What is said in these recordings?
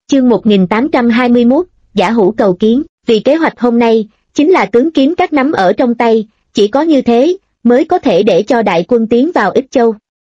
Chương 1821, Giả Hủ cầu kiến. Vì kế hoạch hôm nay chính là tướng kiếm các nắm ở trong tay, chỉ có như thế mới có thể để cho đại quân tiến vào Ích Châu.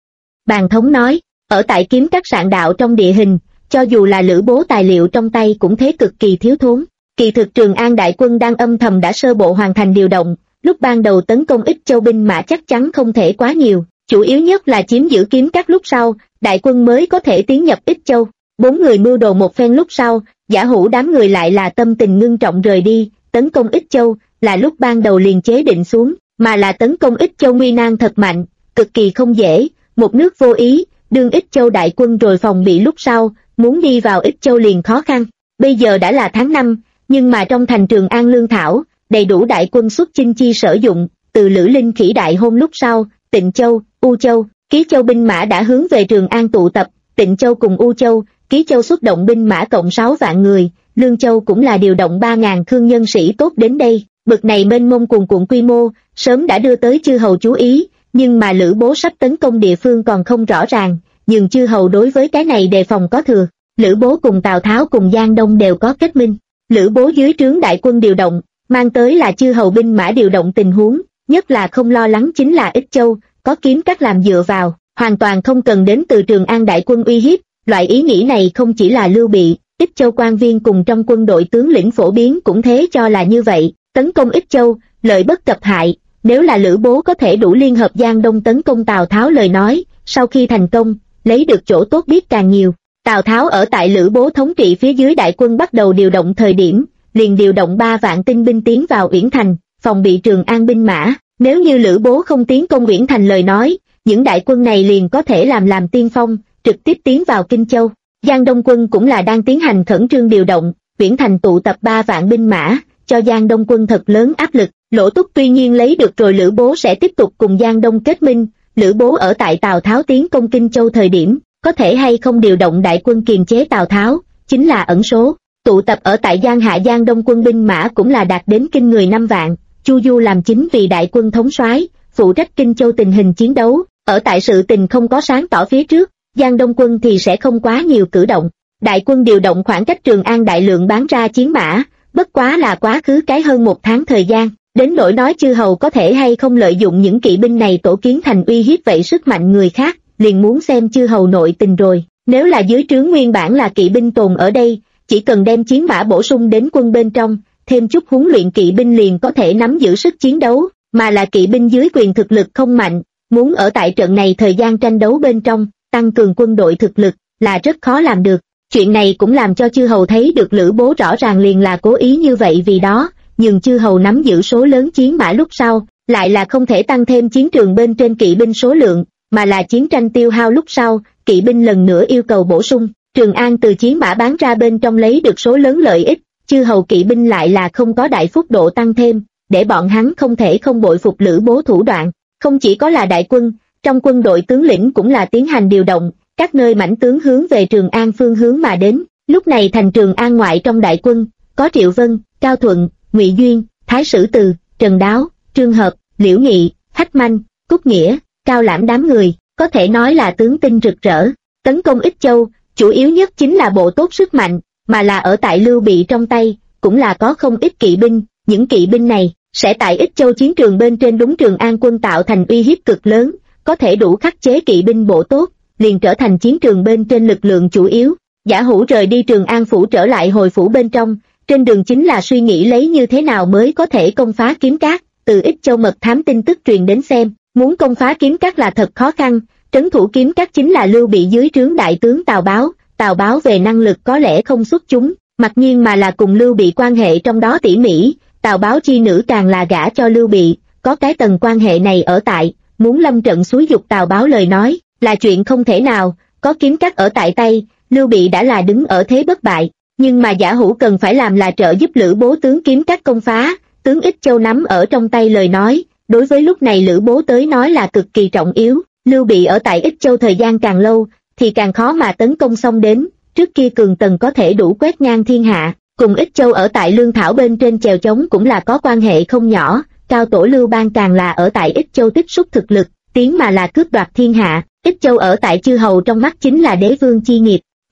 Bàn thống nói, ở tại kiếm các sạn đạo trong địa hình, cho dù là Lữ Bố tài liệu trong tay cũng thế cực kỳ thiếu thốn. Kỳ thực Trường An đại quân đang âm thầm đã sơ bộ hoàn thành điều động, lúc ban đầu tấn công Ích Châu binh mã chắc chắn không thể quá nhiều, chủ yếu nhất là chiếm giữ kiếm các, lúc sau đại quân mới có thể tiến nhập Ích Châu. Bốn người mưu đồ một phen lúc sau, Giả Hủ đám người lại là tâm tình ngưng trọng rời đi. Tấn công Ích Châu là lúc ban đầu liền chế định xuống, mà là tấn công Ích Châu nguy nan thật mạnh, cực kỳ không dễ. Một nước vô ý, đương Ích Châu đại quân rồi phòng bị lúc sau, muốn đi vào Ích Châu liền khó khăn. Bây giờ đã là tháng 5, nhưng mà trong thành Trường An lương thảo, đầy đủ đại quân xuất chinh chi sử dụng. Từ Lữ Linh Khỉ đại hôn lúc sau, Tịnh Châu, U Châu, Ký Châu binh mã đã hướng về Trường An tụ tập. Tịnh Châu cùng U Châu, Ký Châu xuất động binh mã cộng 6 vạn người, Lương Châu cũng là điều động 3.000 khương nhân sĩ tốt đến đây. Bực này mênh mông cuồn cuộn quy mô, sớm đã đưa tới chư hầu chú ý, nhưng mà Lữ Bố sắp tấn công địa phương còn không rõ ràng, nhưng chư hầu đối với cái này đề phòng có thừa. Lữ Bố cùng Tào Tháo cùng Giang Đông đều có kết minh. Lữ Bố dưới trướng đại quân điều động, mang tới là chư hầu binh mã điều động tình huống, nhất là không lo lắng chính là Ích Châu, có kiếm các làm dựa vào, hoàn toàn không cần đến từ Trường An đại quân uy hiếp. Loại ý nghĩ này không chỉ là Lưu Bị, Ích Châu quan viên cùng trong quân đội tướng lĩnh phổ biến cũng thế cho là như vậy. Tấn công Ích Châu, lợi bất cập hại, nếu là Lữ Bố có thể đủ liên hợp Giang Đông tấn công Tào Tháo lời nói, sau khi thành công, lấy được chỗ tốt biết càng nhiều. Tào Tháo ở tại Lữ Bố thống trị phía dưới đại quân bắt đầu điều động thời điểm, liền điều động 3 vạn tinh binh tiến vào Uyển Thành, phòng bị Trường An binh mã. Nếu như Lữ Bố không tiến công Uyển Thành lời nói, những đại quân này liền có thể làm tiên phong, trực tiếp tiến vào Kinh Châu. Giang Đông quân cũng là đang tiến hành khẩn trương điều động, Uyển Thành tụ tập 3 vạn binh mã, cho Giang Đông quân thật lớn áp lực. Lỗ Túc tuy nhiên lấy được rồi Lữ Bố sẽ tiếp tục cùng Giang Đông kết minh, Lữ Bố ở tại Tào Tháo tiến công Kinh Châu thời điểm, có thể hay không điều động đại quân kiềm chế Tào Tháo, chính là ẩn số. Tụ tập ở tại Giang Hạ Giang Đông quân binh mã cũng là đạt đến kinh người 5 vạn, Chu Du làm chính vì đại quân thống soái, phụ trách Kinh Châu tình hình chiến đấu. Ở tại sự tình không có sáng tỏ phía trước, Giang Đông quân thì sẽ không quá nhiều cử động. Đại quân điều động khoảng cách Trường An đại lượng bán ra chiến mã, bất quá là quá khứ cái hơn 1 tháng thời gian. Đến nỗi nói chư hầu có thể hay không lợi dụng những kỵ binh này tổ kiến thành uy hiếp vậy sức mạnh người khác, liền muốn xem chư hầu nội tình rồi. Nếu là dưới trướng nguyên bản là kỵ binh tồn ở đây, chỉ cần đem chiến mã bổ sung đến quân bên trong, thêm chút huấn luyện kỵ binh liền có thể nắm giữ sức chiến đấu, mà là kỵ binh dưới quyền thực lực không mạnh, muốn ở tại trận này thời gian tranh đấu bên trong, tăng cường quân đội thực lực, là rất khó làm được. Chuyện này cũng làm cho chư hầu thấy được Lữ Bố rõ ràng liền là cố ý như vậy, vì đó, nhưng chư hầu nắm giữ số lớn chiến mã lúc sau, lại là không thể tăng thêm chiến trường bên trên kỵ binh số lượng, mà là chiến tranh tiêu hao lúc sau, kỵ binh lần nữa yêu cầu bổ sung. Trường An từ chiến mã bán ra bên trong lấy được số lớn lợi ích, chư hầu kỵ binh lại là không có đại phúc độ tăng thêm, để bọn hắn không thể không bội phục Lữ Bố thủ đoạn. Không chỉ có là đại quân, trong quân đội tướng lĩnh cũng là tiến hành điều động, các nơi mãnh tướng hướng về Trường An phương hướng mà đến. Lúc này thành Trường An ngoại trong đại quân, có Triệu Vân, Cao Thuận, Ngụy Duyên, Thái Sử Từ, Trần Đáo, Trương Hợp, Liễu Nghị, Hách Manh, Cúc Nghĩa, Cao Lãm đám người, có thể nói là tướng tinh rực rỡ. Tấn công Ích Châu, chủ yếu nhất chính là bộ tốt sức mạnh, mà là ở tại Lưu Bị trong tay, cũng là có không ít kỵ binh, những kỵ binh này sẽ tại Ích Châu chiến trường bên trên đúng Trường An quân tạo thành uy hiếp cực lớn, có thể đủ khắc chế kỵ binh bộ tốt, liền trở thành chiến trường bên trên lực lượng chủ yếu. Giả Hủ rời đi Trường An phủ trở lại hồi phủ bên trong, trên đường chính là suy nghĩ lấy như thế nào mới có thể công phá kiếm các. Từ Ích Châu mật thám tin tức truyền đến xem, muốn công phá kiếm các là thật khó khăn. Trấn thủ kiếm các chính là Lưu Bị dưới trướng đại tướng Tào Báo về năng lực có lẽ không xuất chúng, mặc nhiên mà là cùng Lưu Bị quan hệ trong đó tỉ mỉ. Tào Báo chi nữ càng là gả cho Lưu Bị, có cái tầng quan hệ này ở tại, muốn lâm trận xúi dục Tào Báo lời nói, là chuyện không thể nào. Có kiếm các ở tại tay, Lưu Bị đã là đứng ở thế bất bại, nhưng mà Giả Hủ cần phải làm là trợ giúp Lữ Bố tướng kiếm các công phá. Tướng Ích Châu nắm ở trong tay lời nói, đối với lúc này Lữ Bố tới nói là cực kỳ trọng yếu. Lưu Bị ở tại Ích Châu thời gian càng lâu, thì càng khó mà tấn công xong đến. Trước kia Cường Tần có thể đủ quét ngang thiên hạ, cùng Ích Châu ở tại lương thảo bên trên chèo chống cũng là có quan hệ không nhỏ. Cao tổ Lưu Bang càng là ở tại Ích Châu tích xúc thực lực, tiến mà là cướp đoạt thiên hạ. Ích Châu ở tại chư hầu trong mắt chính là đế vương chi nghiệp.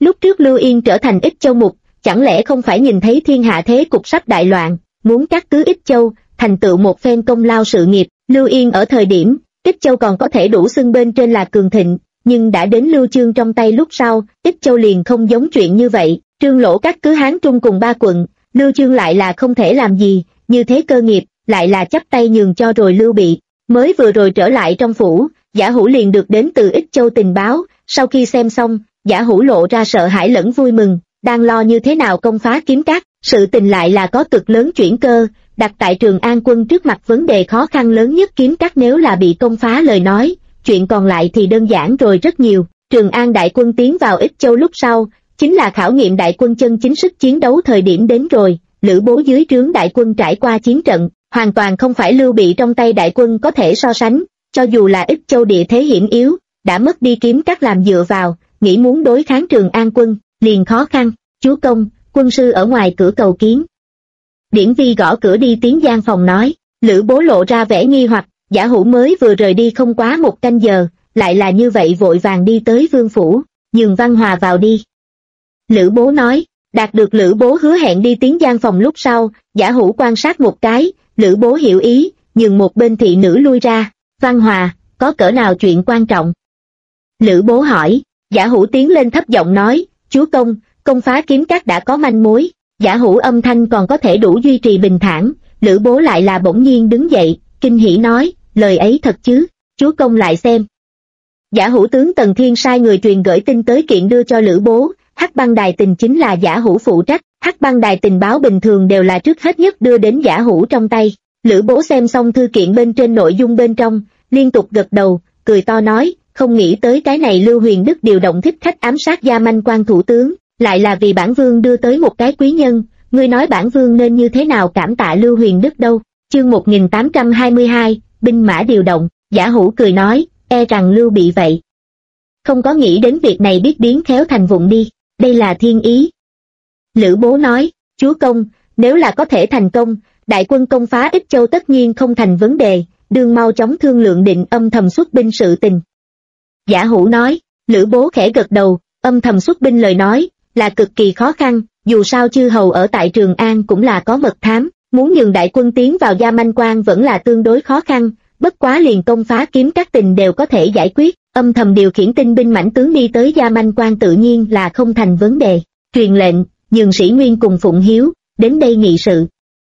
Lúc trước Lưu Yên trở thành Ích Châu mục, chẳng lẽ không phải nhìn thấy thiên hạ thế cục sắp đại loạn, muốn cắt cứ Ích Châu, thành tựu một phen công lao sự nghiệp. Lưu Yên ở thời điểm, Ích Châu còn có thể đủ xưng bên trên là cường thịnh, nhưng đã đến Lưu Chương trong tay lúc sau, Ích Châu liền không giống chuyện như vậy. Trương Lỗ cắt cứ Hán Trung cùng 3 quận, Lưu Chương lại là không thể làm gì, như thế cơ nghiệp, lại là chắp tay nhường cho rồi Lưu Bị. Mới vừa rồi trở lại trong phủ, Giả Hữu liền được đến từ Ích Châu tình báo, sau khi xem xong, Giả Hữu lộ ra sợ hãi lẫn vui mừng, đang lo như thế nào công phá kiếm cát, sự tình lại là có cực lớn chuyển cơ, đặt tại Trường An quân trước mặt vấn đề khó khăn lớn nhất kiếm cát nếu là bị công phá lời nói, chuyện còn lại thì đơn giản rồi rất nhiều. Trường An đại quân tiến vào Ích Châu lúc sau, chính là khảo nghiệm đại quân chân chính sức chiến đấu thời điểm đến rồi. Lữ Bố dưới trướng đại quân trải qua chiến trận, hoàn toàn không phải Lưu Bị trong tay đại quân có thể so sánh, cho dù là Ích Châu địa thế hiểm yếu, đã mất đi kiếm cát làm dựa vào, nghĩ muốn đối kháng Trường An quân, liền khó khăn. Chúa công, quân sư ở ngoài cửa cầu kiến. Điển Vi gõ cửa đi tiến gian phòng nói. Lữ Bố lộ ra vẻ nghi hoặc, Giả Hữu mới vừa rời đi không quá 1 canh giờ, lại là như vậy vội vàng đi tới vương phủ, nhường Văn Hòa vào đi. Lữ Bố nói. Đạt được Lữ Bố hứa hẹn đi tiến gian phòng lúc sau, Giả Hữu quan sát một cái, Lữ Bố hiểu ý, nhường một bên thị nữ lui ra. Văn Hòa, có cỡ nào chuyện quan trọng? Lữ Bố hỏi. Giả Hữu tiến lên thấp giọng nói, chúa công, công phá kiếm cát đã có manh mối. Giả Hữu âm thanh còn có thể đủ duy trì bình thản, Lữ Bố lại là bỗng nhiên đứng dậy, kinh hỉ nói, lời ấy thật chứ, chúa công lại xem. Giả Hữu tướng Tần Thiên sai người truyền gửi tin tới kiện đưa cho Lữ Bố, Hắc Băng Đài tình chính là Giả Hữu phụ trách, Hắc Băng Đài tình báo bình thường đều là trước hết nhất đưa đến Giả Hữu trong tay. Lữ Bố xem xong thư kiện bên trên nội dung bên trong, liên tục gật đầu, cười to nói, không nghĩ tới cái này Lưu Huyền Đức điều động thích khách ám sát Gia Manh Quan thủ tướng, lại là vì bản vương đưa tới một cái quý nhân, ngươi nói bản vương nên như thế nào cảm tạ Lưu Huyền Đức đâu. Chương 1822, binh mã điều động. Giả Hữu cười nói, e rằng Lưu Bị vậy không có nghĩ đến việc này biết biến khéo thành vụng đi, đây là thiên ý. Lữ Bố nói, chúa công, nếu là có thể thành công, đại quân công phá Ích Châu tất nhiên không thành vấn đề, đương mau chóng thương lượng định âm thầm xuất binh sự tình. Giả Hữu nói. Lữ Bố khẽ gật đầu, âm thầm xuất binh lời nói là cực kỳ khó khăn, dù sao chư hầu ở tại Trường An cũng là có mật thám, muốn nhường đại quân tiến vào Gia Manh Quan vẫn là tương đối khó khăn, bất quá liền công phá kiếm các tình đều có thể giải quyết, âm thầm điều khiển tinh binh mãnh tướng đi tới Gia Manh Quan tự nhiên là không thành vấn đề. Truyền lệnh, nhường Sĩ Nguyên cùng Phụng Hiếu đến đây nghị sự.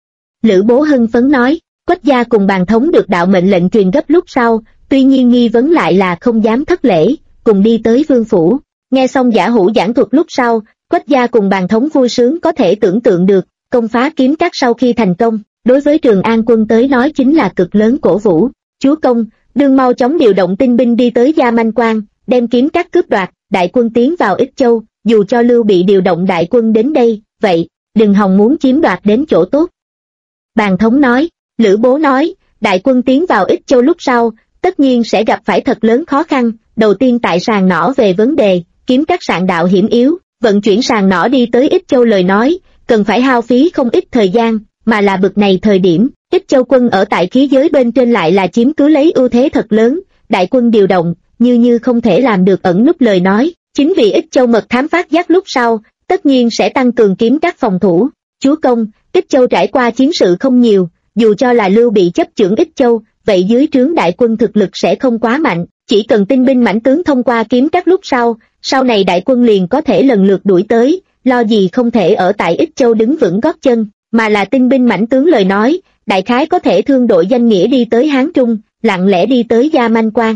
Lữ Bố hưng phấn nói. Quách gia cùng Bàn Thống được đạo mệnh lệnh truyền gấp lúc sau, tuy nhiên nghi vấn lại là không dám thất lễ, cùng đi tới vương phủ. Nghe xong Giả Hữu giảng thuật lúc sau, Quách gia cùng Bàn Thống vui sướng có thể tưởng tượng được, công phá kiếm cát sau khi thành công, đối với Trường An quân tới nói chính là cực lớn cổ vũ. Chúa công, đương mau chóng điều động tinh binh đi tới Gia Manh Quan, đem kiếm cát cướp đoạt, đại quân tiến vào Ích Châu, dù cho Lưu Bị điều động đại quân đến đây, vậy, đừng hòng muốn chiếm đoạt đến chỗ tốt. Bàn Thống nói. Lữ Bố nói, đại quân tiến vào Ích Châu lúc sau, tất nhiên sẽ gặp phải thật lớn khó khăn, đầu tiên tại sàng nỏ về vấn đề, kiếm các sạn đạo hiểm yếu, vận chuyển sàng nỏ đi tới Ích Châu lời nói, cần phải hao phí không ít thời gian, mà là bực này thời điểm, Ích Châu quân ở tại khí giới bên trên lại là chiếm cứ lấy ưu thế thật lớn, đại quân điều động, như không thể làm được ẩn núp lời nói, chính vì Ích Châu mật thám phát giác lúc sau, tất nhiên sẽ tăng cường kiếm các phòng thủ. Chúa công, Ích Châu trải qua chiến sự không nhiều, dù cho là Lưu Bị chấp chưởng Ích Châu, vậy dưới trướng đại quân thực lực sẽ không quá mạnh, chỉ cần tinh binh mãnh tướng thông qua kiếm các lúc sau này đại quân liền có thể lần lượt đuổi tới, lo gì không thể ở tại Ích Châu đứng vững gót chân, mà là tinh binh mãnh tướng lời nói, đại khái có thể thương đội danh nghĩa đi tới Hán Trung, lặng lẽ đi tới Gia Manh Quan.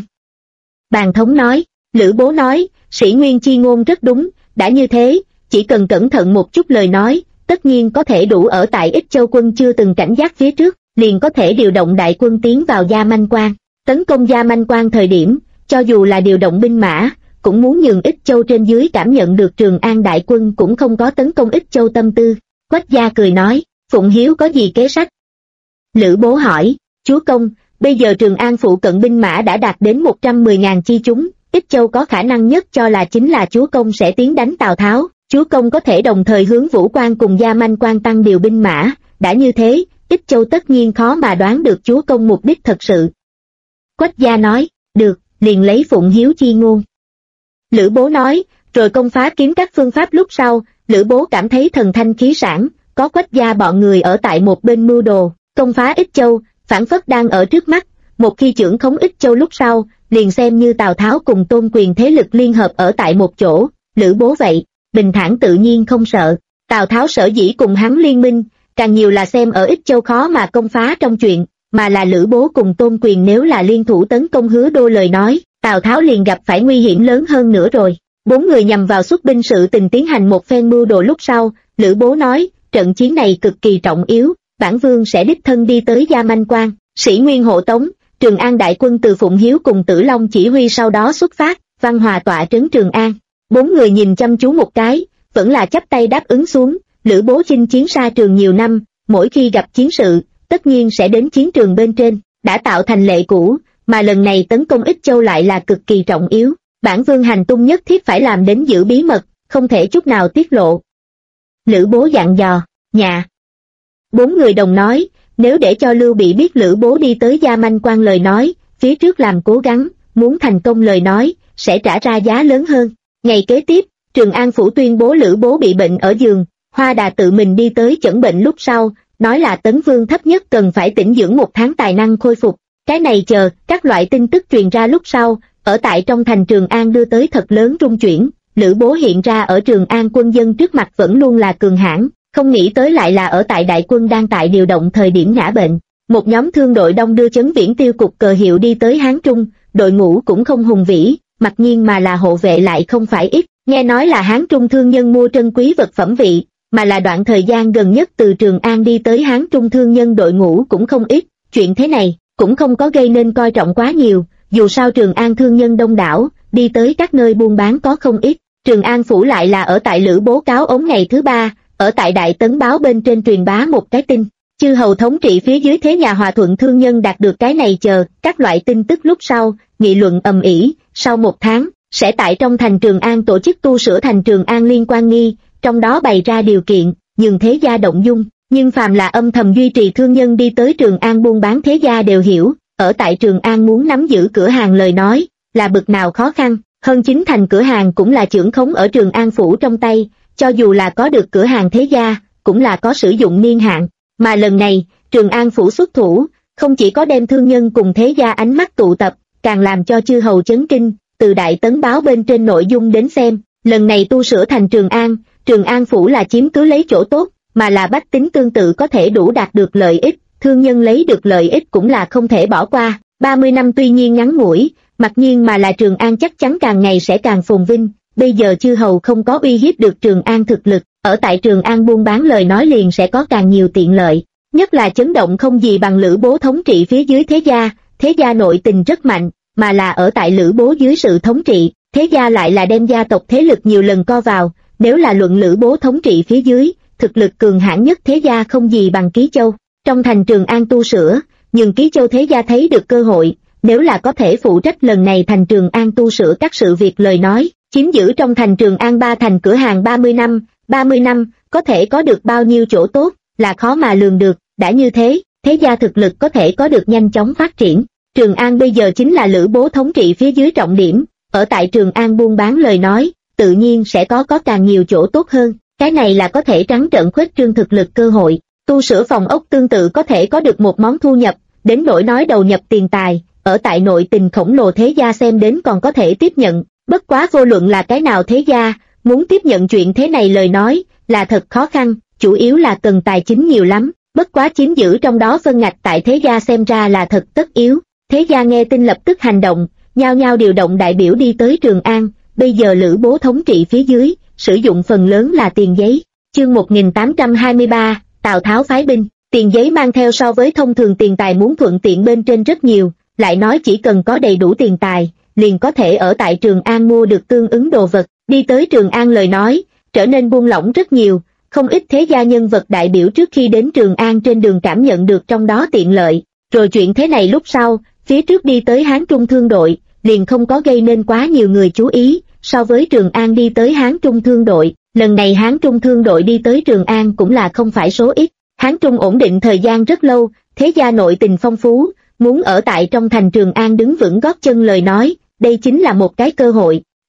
Bàn Thống nói. Lữ Bố nói, Sĩ Nguyên chi ngôn rất đúng, đã như thế, chỉ cần cẩn thận một chút lời nói, tất nhiên có thể đủ ở tại Ích Châu quân chưa từng cảnh giác phía trước, liền có thể điều động đại quân tiến vào Gia Manh Quan. Tấn công Gia Manh Quan thời điểm, cho dù là điều động binh mã, cũng muốn nhường Ích Châu trên dưới cảm nhận được Trường An đại quân cũng không có tấn công Ích Châu tâm tư. Quách gia cười nói, Phụng Hiếu có gì kế sách? Lữ Bố hỏi, chúa công, bây giờ Trường An phụ cận binh mã đã đạt đến 110.000 chi chúng, Ích Châu có khả năng nhất cho là chính là chúa công sẽ tiến đánh Tào Tháo, chúa công có thể đồng thời hướng Vũ Quan cùng Gia Manh Quan tăng điều binh mã, đã như thế, Ích Châu tất nhiên khó mà đoán được chúa công mục đích thật sự. Quách gia nói, được, liền lấy Phụng Hiếu chi ngôn. Lữ Bố nói, Rồi công phá kiếm các phương pháp lúc sau, Lữ Bố cảm thấy thần thanh khí sản, có Quách gia bọn người ở tại một bên mưu đồ, công phá Ích Châu, phảng phất đang ở trước mắt, một khi trưởng khống Ích Châu lúc sau, liền xem như Tào Tháo cùng Tôn Quyền thế lực liên hợp ở tại một chỗ, Lữ Bố vậy, bình thản tự nhiên không sợ. Tào Tháo sở dĩ cùng hắn liên minh, càng nhiều là xem ở Ích Châu khó mà công phá trong chuyện, mà là Lữ Bố cùng Tôn Quyền nếu là liên thủ tấn công Hứa Đô lời nói, Tào Tháo liền gặp phải nguy hiểm lớn hơn nữa rồi. Bốn người nhằm vào xuất binh sự tình tiến hành một phen mưu đồ lúc sau, Lữ Bố nói, trận chiến này cực kỳ trọng yếu, bản vương sẽ đích thân đi tới Gia Manh Quan, Sĩ Nguyên hộ tống, Trường An đại quân từ Phụng Hiếu cùng Tử Long chỉ huy sau đó xuất phát, Văn Hòa tọa trấn Trường An. Bốn người nhìn chăm chú một cái, vẫn là chắp tay đáp ứng xuống. Lữ Bố chinh chiến xa trường nhiều năm, mỗi khi gặp chiến sự, tất nhiên sẽ đến chiến trường bên trên, đã tạo thành lệ cũ, mà lần này tấn công Ích Châu lại là cực kỳ trọng yếu. Bản vương hành tung nhất thiết phải làm đến giữ bí mật, không thể chút nào tiết lộ. Lữ Bố dặn dò, dạ. Bốn người đồng nói, nếu để cho Lưu Bị biết Lữ Bố đi tới Gia Manh Quan lời nói, phía trước làm cố gắng, muốn thành công lời nói, sẽ trả ra giá lớn hơn. Ngày kế tiếp, Trường An Phủ tuyên bố Lữ Bố bị bệnh ở giường, Hoa Đà tự mình đi tới chẩn bệnh lúc sau, nói là Tấn Vương thấp nhất cần phải tĩnh dưỡng 1 tháng tài năng khôi phục. Cái này chờ, các loại tin tức truyền ra lúc sau, ở tại trong thành Trường An đưa tới thật lớn rung chuyển, Lữ Bố hiện ra ở Trường An quân dân trước mặt vẫn luôn là cường hãn, không nghĩ tới lại là ở tại đại quân đang tại điều động thời điểm ngã bệnh. Một nhóm thương đội đông đưa Chấn Viễn Tiêu cục cờ hiệu đi tới Hán Trung, đội ngũ cũng không hùng vĩ, mặc nhiên mà là hộ vệ lại không phải ít, nghe nói là Hán Trung thương nhân mua trân quý vật phẩm vị, mà là đoạn thời gian gần nhất từ Trường An đi tới Hán Trung thương nhân đội ngũ cũng không ít, chuyện thế này cũng không có gây nên coi trọng quá nhiều, dù sao Trường An thương nhân đông đảo, đi tới các nơi buôn bán có không ít. Trường An Phủ lại là ở tại Lữ Bố cáo ống ngày thứ 3, ở tại Đại Tấn báo bên trên truyền bá một cái tin, chư hầu thống trị phía dưới thế nhà hòa thuận thương nhân đạt được cái này chờ, các loại tin tức lúc sau, nghị luận ầm ĩ, sau 1 tháng, sẽ tại trong thành Trường An tổ chức tu sửa thành Trường An Liên quan nghi, trong đó bày ra điều kiện, nhường thế gia động dung, nhưng phàm là âm thầm duy trì thương nhân đi tới Trường An buôn bán thế gia đều hiểu, ở tại Trường An muốn nắm giữ cửa hàng lời nói, là bực nào khó khăn, hơn 9 thành cửa hàng cũng là chưởng khống ở Trường An Phủ trong tay, cho dù là có được cửa hàng thế gia, cũng là có sử dụng niên hạn, mà lần này, Trường An Phủ xuất thủ, không chỉ có đem thương nhân cùng thế gia ánh mắt tụ tập, càng làm cho chư hầu chấn kinh, từ Đại Tấn báo bên trên nội dung đến xem, lần này tu sửa thành Trường An Phủ là chiếm cứ lấy chỗ tốt, mà là bách tính tương tự có thể đủ đạt được lợi ích, thương nhân lấy được lợi ích cũng là không thể bỏ qua. 30 năm tuy nhiên ngắn ngủi, mặc nhiên mà là Trường An chắc chắn càng ngày sẽ càng phồn vinh, bây giờ chư hầu không có uy hiếp được Trường An thực lực, ở tại Trường An buôn bán lời nói liền sẽ có càng nhiều tiện lợi, nhất là chấn động không gì bằng Lữ Bố thống trị phía dưới thế gia nội tình rất mạnh, mà là ở tại Lữ Bố dưới sự thống trị, thế gia lại là đem gia tộc thế lực nhiều lần co vào, nếu là luận Lữ Bố thống trị phía dưới, thực lực cường hãn nhất thế gia không gì bằng Ký Châu, trong thành Trường An tu sửa, nhưng Ký Châu thế gia thấy được cơ hội, nếu là có thể phụ trách lần này thành Trường An tu sửa các sự việc lời nói, chiếm giữ trong thành Trường An 3 thành cửa hàng 30 năm, có thể có được bao nhiêu chỗ tốt, là khó mà lường được, đã như thế, thế gia thực lực có thể có được nhanh chóng phát triển. Trường An bây giờ chính là Lữ Bố thống trị phía dưới trọng điểm, ở tại Trường An buôn bán lời nói, tự nhiên sẽ có càng nhiều chỗ tốt hơn, cái này là có thể trắng trợn khuếch trương thực lực cơ hội, tu sửa phòng ốc tương tự có thể có được một món thu nhập, đến nỗi nói đầu nhập tiền tài, ở tại nội tình khổng lồ thế gia xem đến còn có thể tiếp nhận, bất quá vô luận là cái nào thế gia, muốn tiếp nhận chuyện thế này lời nói, là thật khó khăn, chủ yếu là cần tài chính nhiều lắm, bất quá chiếm giữ trong đó phân ngạch tại thế gia xem ra là thật tất yếu, thế gia nghe tin lập tức hành động, nhao nhao điều động đại biểu đi tới Trường An, bây giờ Lữ Bố thống trị phía dưới, sử dụng phần lớn là tiền giấy, chương 1823, Tào Tháo phái binh, tiền giấy mang theo so với thông thường tiền tài muốn thuận tiện bên trên rất nhiều, lại nói chỉ cần có đầy đủ tiền tài, liền có thể ở tại Trường An mua được tương ứng đồ vật, đi tới Trường An lời nói, trở nên buông lỏng rất nhiều, không ít thế gia nhân vật đại biểu trước khi đến Trường An trên đường cảm nhận được trong đó tiện lợi, rồi chuyện thế này lúc sau, phía trước đi tới Hán Trung thương đội, liền không có gây nên quá nhiều người chú ý, so với Trường An đi tới Hán Trung thương đội, lần này Hán Trung thương đội đi tới Trường An cũng là không phải số ít, Hán Trung ổn định thời gian rất lâu, thế gia nội tình phong phú, muốn ở tại trong thành Trường An đứng vững gót chân lời nói, đây chính là một cái cơ hội,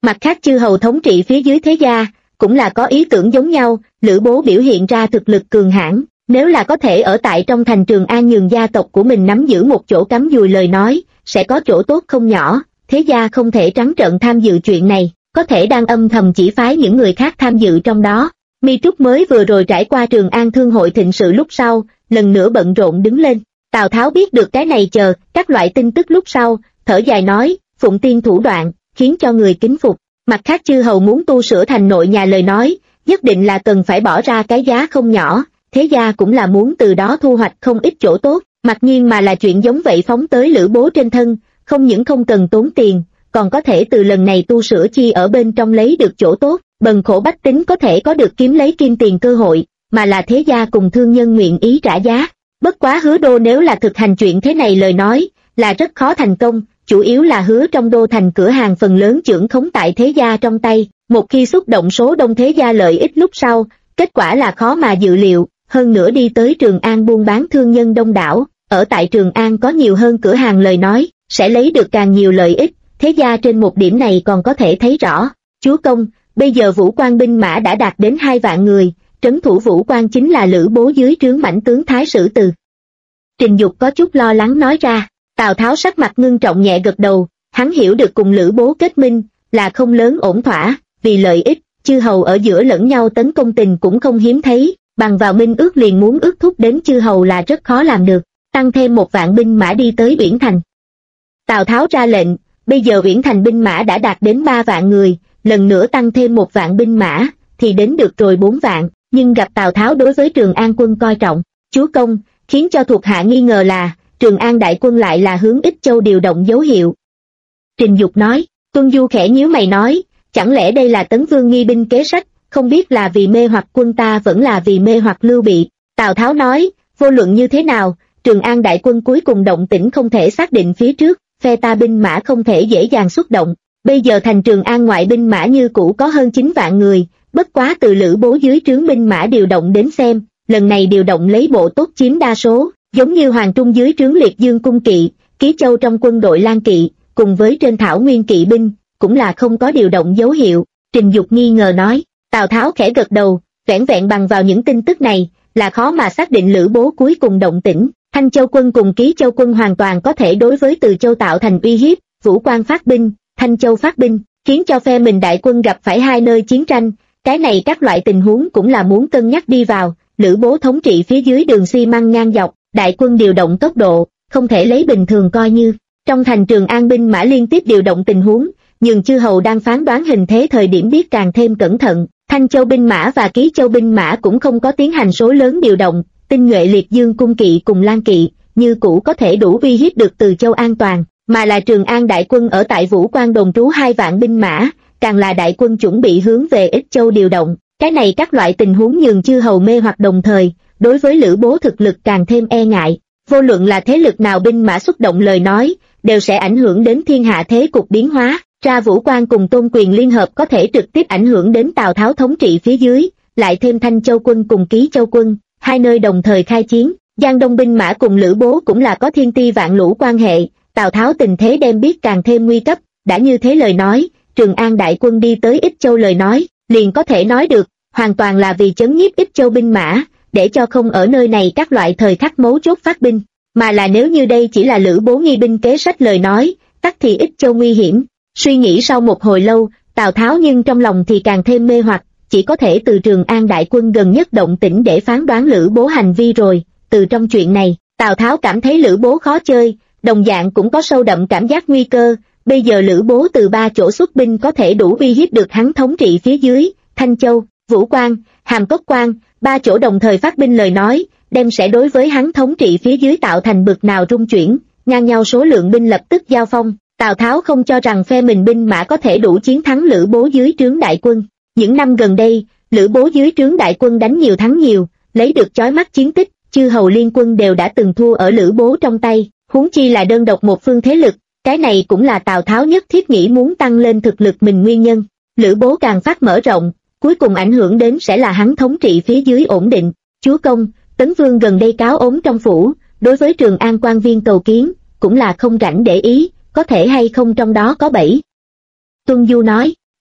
Mặt khác chư hầu thống trị phía dưới thế gia, cũng là có ý tưởng giống nhau, Lữ Bố biểu hiện ra thực lực cường hãn, nếu là có thể ở tại trong thành Trường An nhường gia tộc của mình nắm giữ một chỗ cắm dùi lời nói, sẽ có chỗ tốt không nhỏ, thế gia không thể trắng trợn tham dự chuyện này, có thể đang âm thầm chỉ phái những người khác tham dự trong đó. Mi Trúc mới vừa rồi trải qua Trường An thương hội thịnh sự lúc sau, lần nữa bận rộn đứng lên. Tào Tháo biết được cái này chờ, các loại tin tức lúc sau, thở dài nói, Phụng Tiên thủ đoạn, khiến cho người kính phục. Mặt khác chư hầu muốn tu sửa thành nội nhà lời nói, nhất định là cần phải bỏ ra cái giá không nhỏ, thế gia cũng là muốn từ đó thu hoạch không ít chỗ tốt, mặc nhiên mà là chuyện giống vậy phóng tới Lữ Bố trên thân, không những không cần tốn tiền, còn có thể từ lần này tu sửa chi ở bên trong lấy được chỗ tốt, bần khổ bách tính có thể có được kiếm lấy kim tiền cơ hội, mà là thế gia cùng thương nhân nguyện ý trả giá. Bất quá Hứa Đô nếu là thực hành chuyện thế này lời nói, là rất khó thành công, chủ yếu là Hứa trong đô thành cửa hàng phần lớn chưởng khống tại thế gia trong tay, một khi xúc động số đông thế gia lợi ích lúc sau, kết quả là khó mà dự liệu, hơn nữa đi tới Trường An buôn bán thương nhân đông đảo, ở tại Trường An có nhiều hơn cửa hàng lời nói, sẽ lấy được càng nhiều lợi ích, thế gia trên một điểm này còn có thể thấy rõ. Chúa công, bây giờ Vũ Quan binh mã đã đạt đến 2 vạn người, trấn thủ Vũ Quan chính là Lữ Bố dưới trướng mãnh tướng Thái Sử Từ. Trình Dục có chút lo lắng nói ra. Tào Tháo sắc mặt ngưng trọng nhẹ gật đầu, hắn hiểu được cùng Lữ Bố kết minh là không lớn ổn thỏa, vì lợi ích, chư hầu ở giữa lẫn nhau tấn công tình cũng không hiếm thấy, bằng vào minh ước liền muốn ước thúc đến chư hầu là rất khó làm được, tăng thêm 1 vạn binh mã đi tới Uyển Thành. Tào Tháo ra lệnh, bây giờ Uyển Thành binh mã đã đạt đến 3 vạn người, lần nữa tăng thêm 1 vạn binh mã, thì đến được rồi 4 vạn, nhưng gặp Tào Tháo đối với Trường An quân coi trọng, chúa công, khiến cho thuộc hạ nghi ngờ là, Trường An đại quân lại là hướng Ích Châu điều động dấu hiệu. Trình Dục nói, Tuân Du khẽ nhíu mày nói, chẳng lẽ đây là Tấn Vương nghi binh kế sách, không biết là vì mê hoặc quân ta vẫn là vì mê hoặc Lưu Bị. Tào Tháo nói, vô luận như thế nào, Trường An đại quân cuối cùng động tĩnh không thể xác định phía trước, phe ta binh mã không thể dễ dàng xuất động. Bây giờ thành Trường An ngoại binh mã như cũ có hơn 9 vạn người, bất quá từ Lữ Bố dưới trướng binh mã điều động đến xem, lần này điều động lấy bộ tốt chiếm đa số. Giống như Hoàng Trung dưới trướng Liệt Dương cung kỵ, Ký Châu trong quân đội Lan kỵ, cùng với trên thảo nguyên kỵ binh, cũng là không có điều động dấu hiệu. Trình Dục nghi ngờ nói, Tào Tháo khẽ gật đầu, vẻn vẹn bằng vào những tin tức này, là khó mà xác định Lữ Bố cuối cùng động tĩnh. Thanh Châu quân cùng Ký Châu quân hoàn toàn có thể đối với Từ Châu tạo thành uy hiếp, Vũ Quan phát binh, Thanh Châu phát binh, khiến cho phe mình đại quân gặp phải 2 nơi chiến tranh, cái này các loại tình huống cũng là muốn cân nhắc đi vào. Lữ Bố thống trị phía dưới đường xi măng ngang dọc, đại quân điều động tốc độ, không thể lấy bình thường coi như. Trong thành Trường An binh mã liên tiếp điều động tình huống, nhưng chư hầu đang phán đoán hình thế thời điểm biết càng thêm cẩn thận. Thanh Châu binh mã và Ký Châu binh mã cũng không có tiến hành số lớn điều động, tinh nhuệ Liệt Dương cung kỵ cùng Lan kỵ, như cũ có thể đủ uy hiếp được Từ Châu an toàn, mà là Trường An đại quân ở tại Vũ Quan đồn trú 2 vạn binh mã, càng là đại quân chuẩn bị hướng về Ích Châu điều động. Cái này các loại tình huống nhường chư hầu mê hoặc đồng thời, đối với Lữ Bố thực lực càng thêm e ngại, vô luận là thế lực nào binh mã xuất động lời nói, đều sẽ ảnh hưởng đến thiên hạ thế cục biến hóa, ra Vũ Quan cùng Tôn Quyền liên hợp có thể trực tiếp ảnh hưởng đến Tào Tháo thống trị phía dưới, lại thêm Thanh Châu quân cùng Ký Châu quân, 2 nơi đồng thời khai chiến, Giang Đông binh mã cùng Lữ Bố cũng là có thiên ti vạn lũ quan hệ, Tào Tháo tình thế đem biết càng thêm nguy cấp, đã như thế lời nói, Trường An đại quân đi tới Ích Châu lời nói, liền có thể nói được, hoàn toàn là vì chấn nhiếp Ích Châu binh mã, để cho không ở nơi này các loại thời khắc mấu chốt phát binh, mà là nếu như đây chỉ là Lữ Bố nghi binh kế sách lời nói, tắc thì Ích Châu nguy hiểm. Suy nghĩ sau một hồi lâu, Tào Tháo nhưng trong lòng thì càng thêm mê hoặc, chỉ có thể từ Trường An đại quân gần nhất động tĩnh để phán đoán Lữ Bố hành vi rồi. Từ trong chuyện này, Tào Tháo cảm thấy Lữ Bố khó chơi, đồng dạng cũng có sâu đậm cảm giác nguy cơ. Bây giờ Lữ Bố từ 3 chỗ xuất binh có thể đủ uy hiếp được hắn thống trị phía dưới, Thanh Châu, Vũ Quan, Hàm Cốc Quan, 3 chỗ đồng thời phát binh lời nói, đem sẽ đối với hắn thống trị phía dưới tạo thành bực nào rung chuyển, ngang nhau số lượng binh lập tức giao phong. Tào Tháo không cho rằng phe mình binh mã có thể đủ chiến thắng Lữ Bố dưới trướng đại quân. Những năm gần đây, Lữ Bố dưới trướng đại quân đánh nhiều thắng nhiều, lấy được chói mắt chiến tích, chư hầu liên quân đều đã từng thua ở Lữ Bố trong tay, huống chi là đơn độc một phương thế lực, cái này cũng là Tào Tháo nhất thiết nghĩ muốn tăng lên thực lực mình nguyên nhân. Lữ Bố càng phát mở rộng, cuối cùng ảnh hưởng đến sẽ là hắn thống trị phía dưới ổn định. Chúa công, Tấn Vương gần đây cáo ốm trong phủ, đối với Trường An quan viên cầu kiến, cũng là không rảnh để ý, có thể hay không trong đó có bẫy. Tuân Du nói,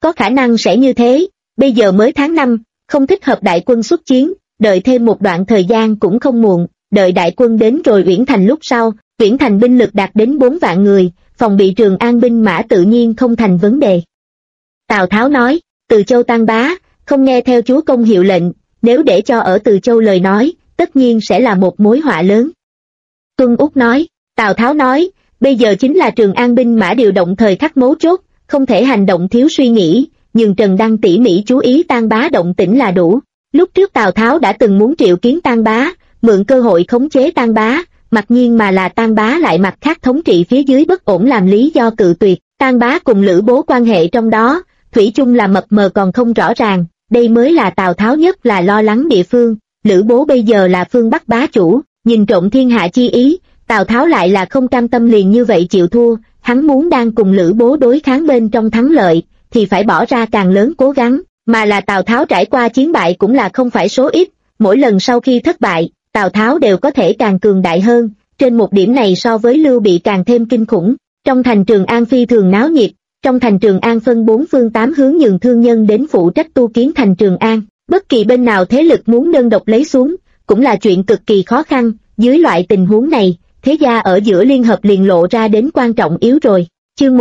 Có khả năng sẽ như thế, bây giờ mới tháng 5, không thích hợp đại quân xuất chiến, đợi thêm một đoạn thời gian cũng không muộn, đợi đại quân đến rồi Uyển Thành lúc sau, Uyển Thành binh lực đạt đến 4 vạn người, phòng bị Trường An binh mã tự nhiên không thành vấn đề. Tào Tháo nói, Từ Châu Tăng Bá, không nghe theo chúa công hiệu lệnh, nếu để cho ở Từ Châu lời nói, tất nhiên sẽ là một mối họa lớn. Tuân Úc nói, Tào Tháo nói, bây giờ chính là Trường An binh mã điều động thời khắc mấu chốt, không thể hành động thiếu suy nghĩ, nhưng Trần Đăng tỉ mỉ chú ý Tang Bá động tĩnh là đủ. Lúc trước Tào Tháo đã từng muốn triệu kiến Tang Bá, mượn cơ hội khống chế Tang Bá, mặc nhiên mà là Tang Bá lại mặt khác thống trị phía dưới bất ổn làm lý do cự tuyệt. Tang Bá cùng Lữ Bố quan hệ trong đó, thủy chung là mập mờ còn không rõ ràng, đây mới là Tào Tháo nhất là lo lắng địa phương. Lữ Bố bây giờ là phương Bắc bá chủ, nhìn trộm thiên hạ chi ý, Tào Tháo lại là không cam tâm liền như vậy chịu thua, hắn muốn đang cùng Lữ Bố đối kháng bên trong thắng lợi, thì phải bỏ ra càng lớn cố gắng, mà là Tào Tháo trải qua chiến bại cũng là không phải số ít, mỗi lần sau khi thất bại, Tào Tháo đều có thể càng cường đại hơn, trên một điểm này so với Lưu Bị càng thêm kinh khủng. Trong thành Trường An phi thường náo nhiệt, trong thành Trường An phân 4 phương 8 hướng nhường thương nhân đến phụ trách tu kiến thành Trường An, bất kỳ bên nào thế lực muốn đơn độc lấy xuống, cũng là chuyện cực kỳ khó khăn, dưới loại tình huống này, thế gia ở giữa liên hợp liền lộ ra đến quan trọng yếu rồi. Chương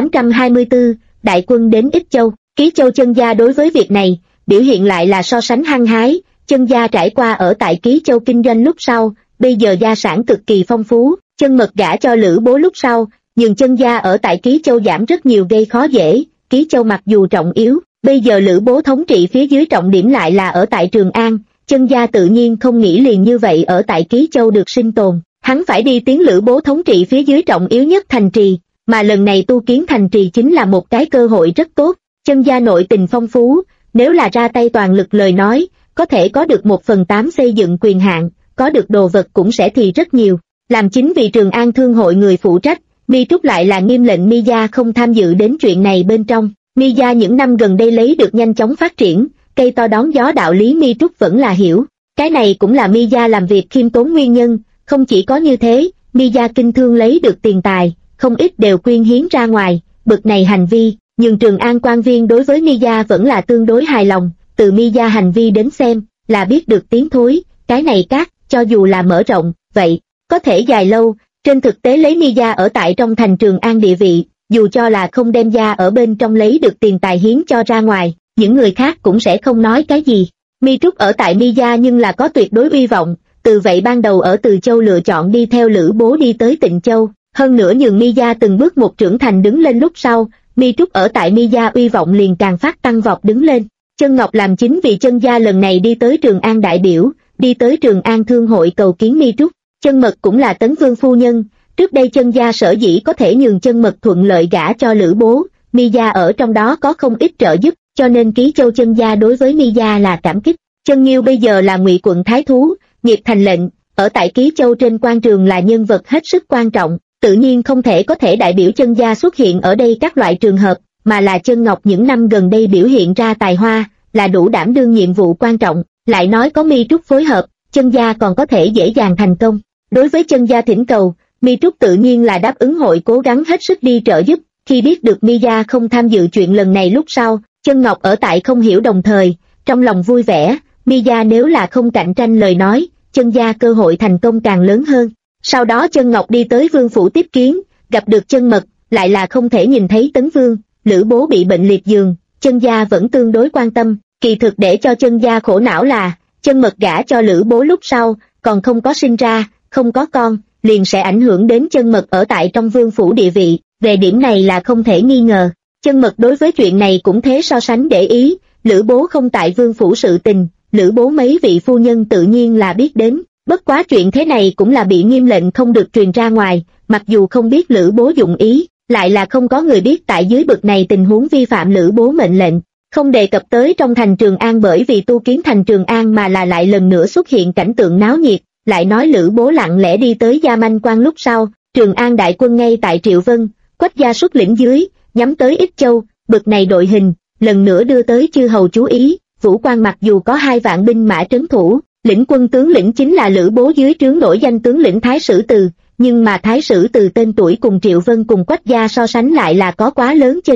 1824, đại quân đến Ích Châu, Ký Châu Chân gia đối với việc này, biểu hiện lại là so sánh hăng hái, Chân gia trải qua ở tại Ký Châu kinh doanh lúc sau, bây giờ gia sản cực kỳ phong phú, Chân Mật gả cho Lữ Bố lúc sau, nhưng Chân gia ở tại Ký Châu giảm rất nhiều gây khó dễ, Ký Châu mặc dù trọng yếu, bây giờ Lữ Bố thống trị phía dưới trọng điểm lại là ở tại Trường An, Chân gia tự nhiên không nghĩ liền như vậy ở tại Ký Châu được sinh tồn, hắn phải đi tiến Lữ Bố thống trị phía dưới trọng yếu nhất thành trì, mà lần này tu kiến thành trì chính là một cái cơ hội rất tốt. Chân gia nội tình phong phú, nếu là ra tay toàn lực lời nói, có thể có được 1/8 xây dựng quyền hạn, có được đồ vật cũng sẽ thì rất nhiều. Làm chính vì Trường An thương hội người phụ trách, Mi Trúc lại là nghiêm lệnh Mi gia không tham dự đến chuyện này bên trong. Mi gia những năm gần đây lấy được nhanh chóng phát triển, cây to đón gió đạo lý Mi Trúc vẫn là hiểu. Cái này cũng là Mi gia làm việc khiêm tốn nguyên nhân, không chỉ có như thế, Mi gia kinh thương lấy được tiền tài, không ít đều quyên hiến ra ngoài, bực này hành vi, nhưng Trường An quan viên đối với Mi gia vẫn là tương đối hài lòng, từ Mi gia hành vi đến xem, là biết được tiếng thối, cái này các, cho dù là mở rộng, vậy, có thể dài lâu, trên thực tế lấy Mi gia ở tại trong thành Trường An địa vị, dù cho là không đem gia ở bên trong lấy được tiền tài hiến cho ra ngoài, những người khác cũng sẽ không nói cái gì. Mi Trúc ở tại Mi gia nhưng là có tuyệt đối uy vọng, từ vậy ban đầu ở Từ Châu lựa chọn đi theo Lữ Bố đi tới Tịnh Châu, hơn nữa nhường Mi gia từng bước một trưởng thành đứng lên lúc sau, Mi Trúc ở tại Mi gia uy vọng liền càng phát tăng vọt đứng lên. Chân Ngọc làm chính vì Chân gia lần này đi tới Trường An đại biểu, đi tới Trường An thương hội cầu kiến Mi Trúc. Chân Mật cũng là Tấn Vương phu nhân, trước đây Chân gia sở dĩ có thể nhường Chân Mật thuận lợi gả cho Lữ Bố, Mi gia ở trong đó có không ít trợ giúp, cho nên Ký Châu Chân gia đối với Mi gia là cảm kích. Chân Nghiêu bây giờ là Ngụy quận thái thú, nghiệp thành lệnh, ở tại Ký Châu trên quan trường là nhân vật hết sức quan trọng, tự nhiên không thể có thể đại biểu Chân gia xuất hiện ở đây các loại trường hợp, mà là Chân Ngọc những năm gần đây biểu hiện ra tài hoa, là đủ đảm đương nhiệm vụ quan trọng, lại nói có Mi Trúc phối hợp, Chân gia còn có thể dễ dàng thành công. Đối với Chân gia thỉnh cầu, Mi Trúc tự nhiên là đáp ứng hội cố gắng hết sức đi trợ giúp, khi biết được Mi gia không tham dự chuyện lần này lúc sau, Chân Ngọc ở tại không hiểu đồng thời, trong lòng vui vẻ, Mi gia nếu là không cạnh tranh lời nói, Chân gia cơ hội thành công càng lớn hơn. Sau đó Chân Ngọc đi tới Vương phủ tiếp kiến, gặp được Chân Mật, lại là không thể nhìn thấy Tấn Vương, Lữ Bố bị bệnh liệt giường, Chân gia vẫn tương đối quan tâm, kỳ thực để cho Chân gia khổ não là, Chân Mật gả cho Lữ Bố lúc sau, còn không có sinh ra, không có con, liền sẽ ảnh hưởng đến Chân Mật ở tại trong Vương phủ địa vị, về điểm này là không thể nghi ngờ. Chân Mật đối với chuyện này cũng thế so sánh để ý, Lữ Bố không tại Vương phủ sự tình, Lữ Bố mấy vị phu nhân tự nhiên là biết đến, bất quá chuyện thế này cũng là bị nghiêm lệnh không được truyền ra ngoài, mặc dù không biết Lữ Bố dụng ý, lại là không có người biết tại dưới bực này tình huống vi phạm Lữ Bố mệnh lệnh, không đề cập tới trong thành Trường An bởi vì tu kiến thành Trường An mà là lại lần nữa xuất hiện cảnh tượng náo nhiệt, lại nói Lữ Bố lặng lẽ đi tới Gia Manh Quan lúc sau, Trường An đại quân ngay tại Triệu Vân, Quách gia xuất lĩnh dưới, nhắm tới Ích Châu, bực này đội hình, lần nữa đưa tới chư hầu chú ý. Vũ Quan mặc dù có 2 vạn binh mã trấn thủ, lĩnh quân tướng lĩnh chính là Lữ Bố dưới trướng đổi danh tướng lĩnh Thái Sử Từ, nhưng mà Thái Sử Từ tên tuổi cùng Triệu Vân cùng Quách gia so sánh lại là có quá lớn chênh lệch,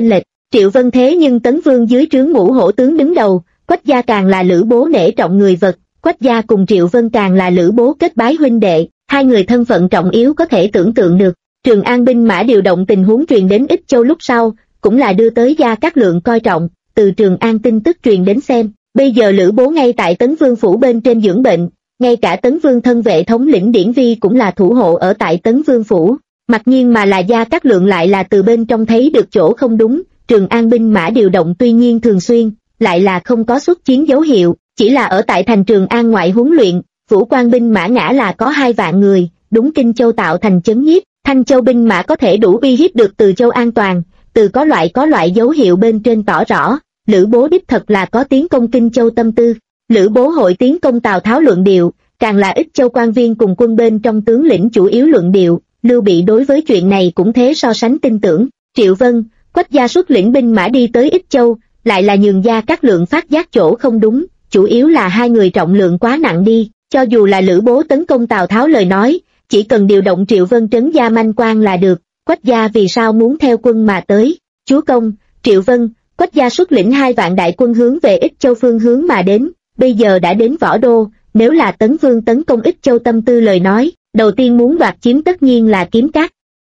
Triệu Vân thế nhưng Tấn Vương dưới trướng Ngũ Hổ tướng đứng đầu, Quách gia càng là Lữ Bố nể trọng người vật, Quách gia cùng Triệu Vân càng là Lữ Bố kết bái huynh đệ, hai người thân phận trọng yếu có thể tưởng tượng được. Trường An binh mã điều động tình huống truyền đến Ích Châu lúc sau, cũng là đưa tới Gia Cát Lượng coi trọng, từ Trường An tin tức truyền đến xem, bây giờ Lữ Bố ngay tại Tấn Vương phủ bên trên dưỡng bệnh, ngay cả Tấn Vương thân vệ thống lĩnh Điển Vi cũng là thủ hộ ở tại Tấn Vương phủ, mặc nhiên mà là Gia Cát Lượng lại là từ bên trong thấy được chỗ không đúng. Trường An binh mã điều động tuy nhiên thường xuyên, lại là không có xuất chiến dấu hiệu, chỉ là ở tại thành Trường An ngoại huấn luyện, vũ quan binh mã ngã là có 2 vạn người, đúng Kinh Châu tạo thành chấn nhiếp, Thanh Châu binh mã có thể đủ uy hiếp được Từ Châu an toàn, từ có loại dấu hiệu bên trên tỏ rõ, Lữ Bố đích thật là có tiến công Kinh Châu tâm tư. Lữ Bố hội tiến công Tào Tháo luận điệu, càng là Ích Châu quan viên cùng quân bên trong tướng lĩnh chủ yếu luận điệu, Lưu Bị đối với chuyện này cũng thế so sánh tin tưởng. Triệu Vân, Quách gia xuất lĩnh binh mã đi tới Ích Châu, lại là nhường Gia Cát Lượng phát giác chỗ không đúng, chủ yếu là hai người trọng lượng quá nặng đi, cho dù là Lữ Bố tấn công Tào Tháo lời nói, chỉ cần điều động Triệu Vân trấn Gia manh quan là được, Quách gia vì sao muốn theo quân mà tới? Chúa công, Triệu Vân, Quách gia xuất lĩnh 2 vạn đại quân hướng về Ích Châu phương hướng mà đến, bây giờ đã đến Võ Đô, nếu là Tấn Vương tấn công Ích Châu tâm tư lời nói, đầu tiên muốn đoạt chiếm tất nhiên là Kiếm Cát.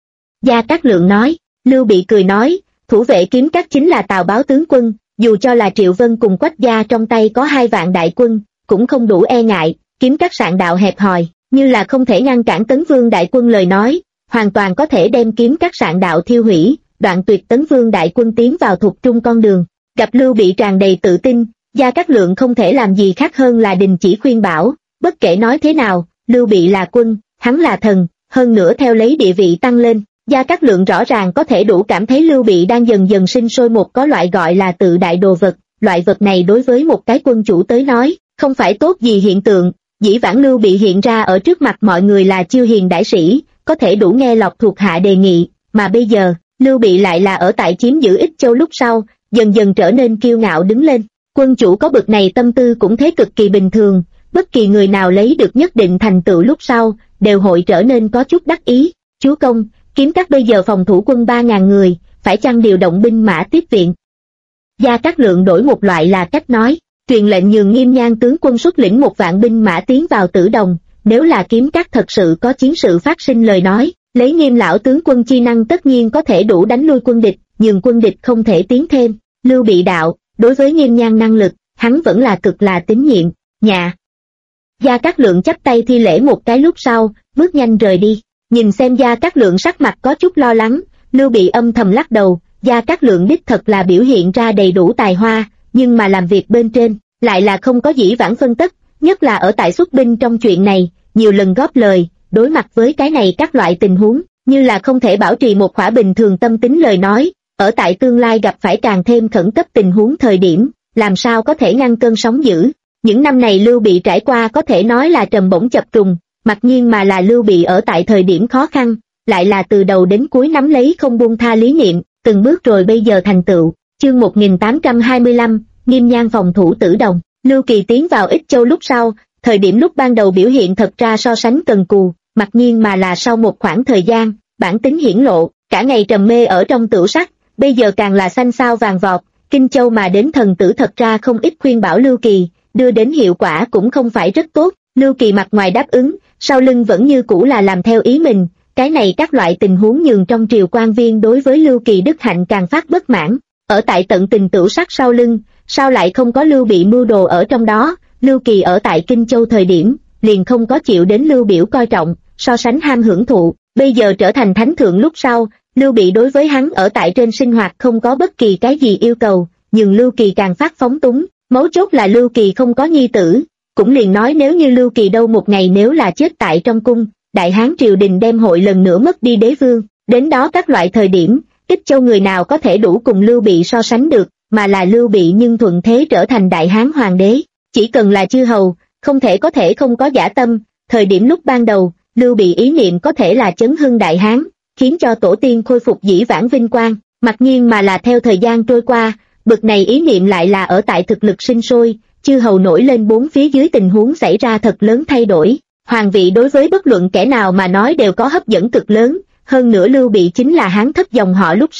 Gia Cát Lượng nói, Lưu Bị cười nói, thủ vệ Kiếm Cát chính là Tào Báo tướng quân, dù cho là Triệu Vân cùng Quách gia trong tay có 2 vạn đại quân, cũng không đủ e ngại, Kiếm Cát sạn đạo hẹp hòi, như là không thể ngăn cản Tấn Vương đại quân lời nói, hoàn toàn có thể đem Kiếm Cát sạn đạo thiêu hủy, đoạn tuyệt Tấn Vương đại quân tiến vào thuộc trung con đường. Gặp Lưu Bị tràn đầy tự tin, Gia Cát Lượng không thể làm gì khác hơn là đình chỉ khuyên bảo, bất kể nói thế nào, Lưu Bị là quân, hắn là thần, hơn nữa theo lấy địa vị tăng lên, Gia Cát Lượng rõ ràng có thể đủ cảm thấy Lưu Bị đang dần dần sinh sôi một có loại gọi là tự đại đồ vật, loại vật này đối với một cái quân chủ tới nói, không phải tốt gì hiện tượng, dĩ vãng Lưu Bị hiện ra ở trước mặt mọi người là chiêu hiền đại sĩ, có thể đủ nghe lọc thuộc hạ đề nghị, mà bây giờ, Lưu Bị lại là ở tại chiếm giữ Ích Châu lúc sau, dần dần trở nên kiêu ngạo đứng lên, quân chủ có bực này tâm tư cũng thế cực kỳ bình thường, bất kỳ người nào lấy được nhất định thành tựu lúc sau, đều hội trở nên có chút đắc ý. Chúa công, Kiếm Cát bây giờ phòng thủ quân 3.000 người, phải chăng điều động binh mã tiếp viện? Gia Cát Lượng đổi một loại là cách nói, truyền lệnh nhường Nghiêm Nhan tướng quân xuất lĩnh 1 vạn binh mã tiến vào Tử Đồng, nếu là Kiếm Cát thật sự có chiến sự phát sinh lời nói, lấy Nghiêm lão tướng quân chi năng tất nhiên có thể đủ đánh lui quân địch, nhường quân địch không thể tiến thêm. Lưu Bị đạo, đối với Nghiêm Nhan năng lực, hắn vẫn là cực là tín nhiệm. Nhà Gia Cát Lượng chắp tay thi lễ một cái lúc sau, bước nhanh rời đi. Nhìn xem Gia Cát Lượng sắc mặt có chút lo lắng, Lưu Bị âm thầm lắc đầu, Gia Cát Lượng đích thật là biểu hiện ra đầy đủ tài hoa, nhưng mà làm việc bên trên, lại là không có dĩ vãng phân tích, nhất là ở tại xuất binh trong chuyện này, nhiều lần góp lời, đối mặt với cái này các loại tình huống, như là không thể bảo trì một khỏa bình thường tâm tính lời nói, ở tại tương lai gặp phải càng thêm khẩn cấp tình huống thời điểm, làm sao có thể ngăn cơn sóng dữ. Những năm này Lưu Bị trải qua có thể nói là trầm bổng chập trùng, mặc nhiên mà là Lưu Bị ở tại thời điểm khó khăn, lại là từ đầu đến cuối nắm lấy không buông tha lý niệm, từng bước rồi bây giờ thành tựu. Chương 1825, Nghiêm Nhan phòng thủ Tử Đồng. Lưu Kỳ tiến vào Ích Châu lúc sau, thời điểm lúc ban đầu biểu hiện thật ra so sánh cần cù, mặc nhiên mà là sau một khoảng thời gian, bản tính hiển lộ, cả ngày trầm mê ở trong tửu sắc, bây giờ càng là xanh xao vàng vọt. Kinh Châu mà đến thần tử thật ra không ít khuyên bảo Lưu Kỳ, đưa đến hiệu quả cũng không phải rất tốt. Lưu Kỳ mặt ngoài đáp ứng, sau lưng vẫn như cũ là làm theo ý mình, cái này các loại tình huống nhường trong triều quan viên đối với Lưu Kỳ đức hạnh càng phát bất mãn. Ở tại tận tình tửu sắc sau lưng, sao lại không có Lưu Bị mưu đồ ở trong đó? Lưu Kỳ ở tại Kinh Châu thời điểm, liền không có chịu đến Lưu Biểu coi trọng, so sánh ham hưởng thụ, bây giờ trở thành thánh thượng lúc sau, Lưu Bị đối với hắn ở tại trên sinh hoạt không có bất kỳ cái gì yêu cầu, nhưng Lưu Kỳ càng phát phóng túng, mấu chốt là Lưu Kỳ không có nhi tử, cũng liền nói nếu như Lưu Kỳ đâu một ngày nếu là chết tại trong cung, Đại Hán triều đình đem hội lần nữa mất đi đế vương, đến đó các loại thời điểm, Ích Châu người nào có thể đủ cùng Lưu Bị so sánh được, mà là Lưu Bị nhưng thuận thế trở thành Đại Hán hoàng đế, chỉ cần là chư hầu, không thể không có dã tâm. Thời điểm lúc ban đầu, Lưu Bị ý niệm có thể là chấn hưng Đại Hán, khiến cho tổ tiên khôi phục dĩ vãng vinh quang, mặc nhiên mà là theo thời gian trôi qua, bực này ý niệm lại là ở tại thực lực sinh sôi, chư hầu nổi lên bốn phía dưới tình huống xảy ra thật lớn thay đổi. Hoàng vị đối với bất luận kẻ nào mà nói đều có hấp dẫn cực lớn, hơn nữa Lưu Bị chính là Hán thất dòng họ lúc sau,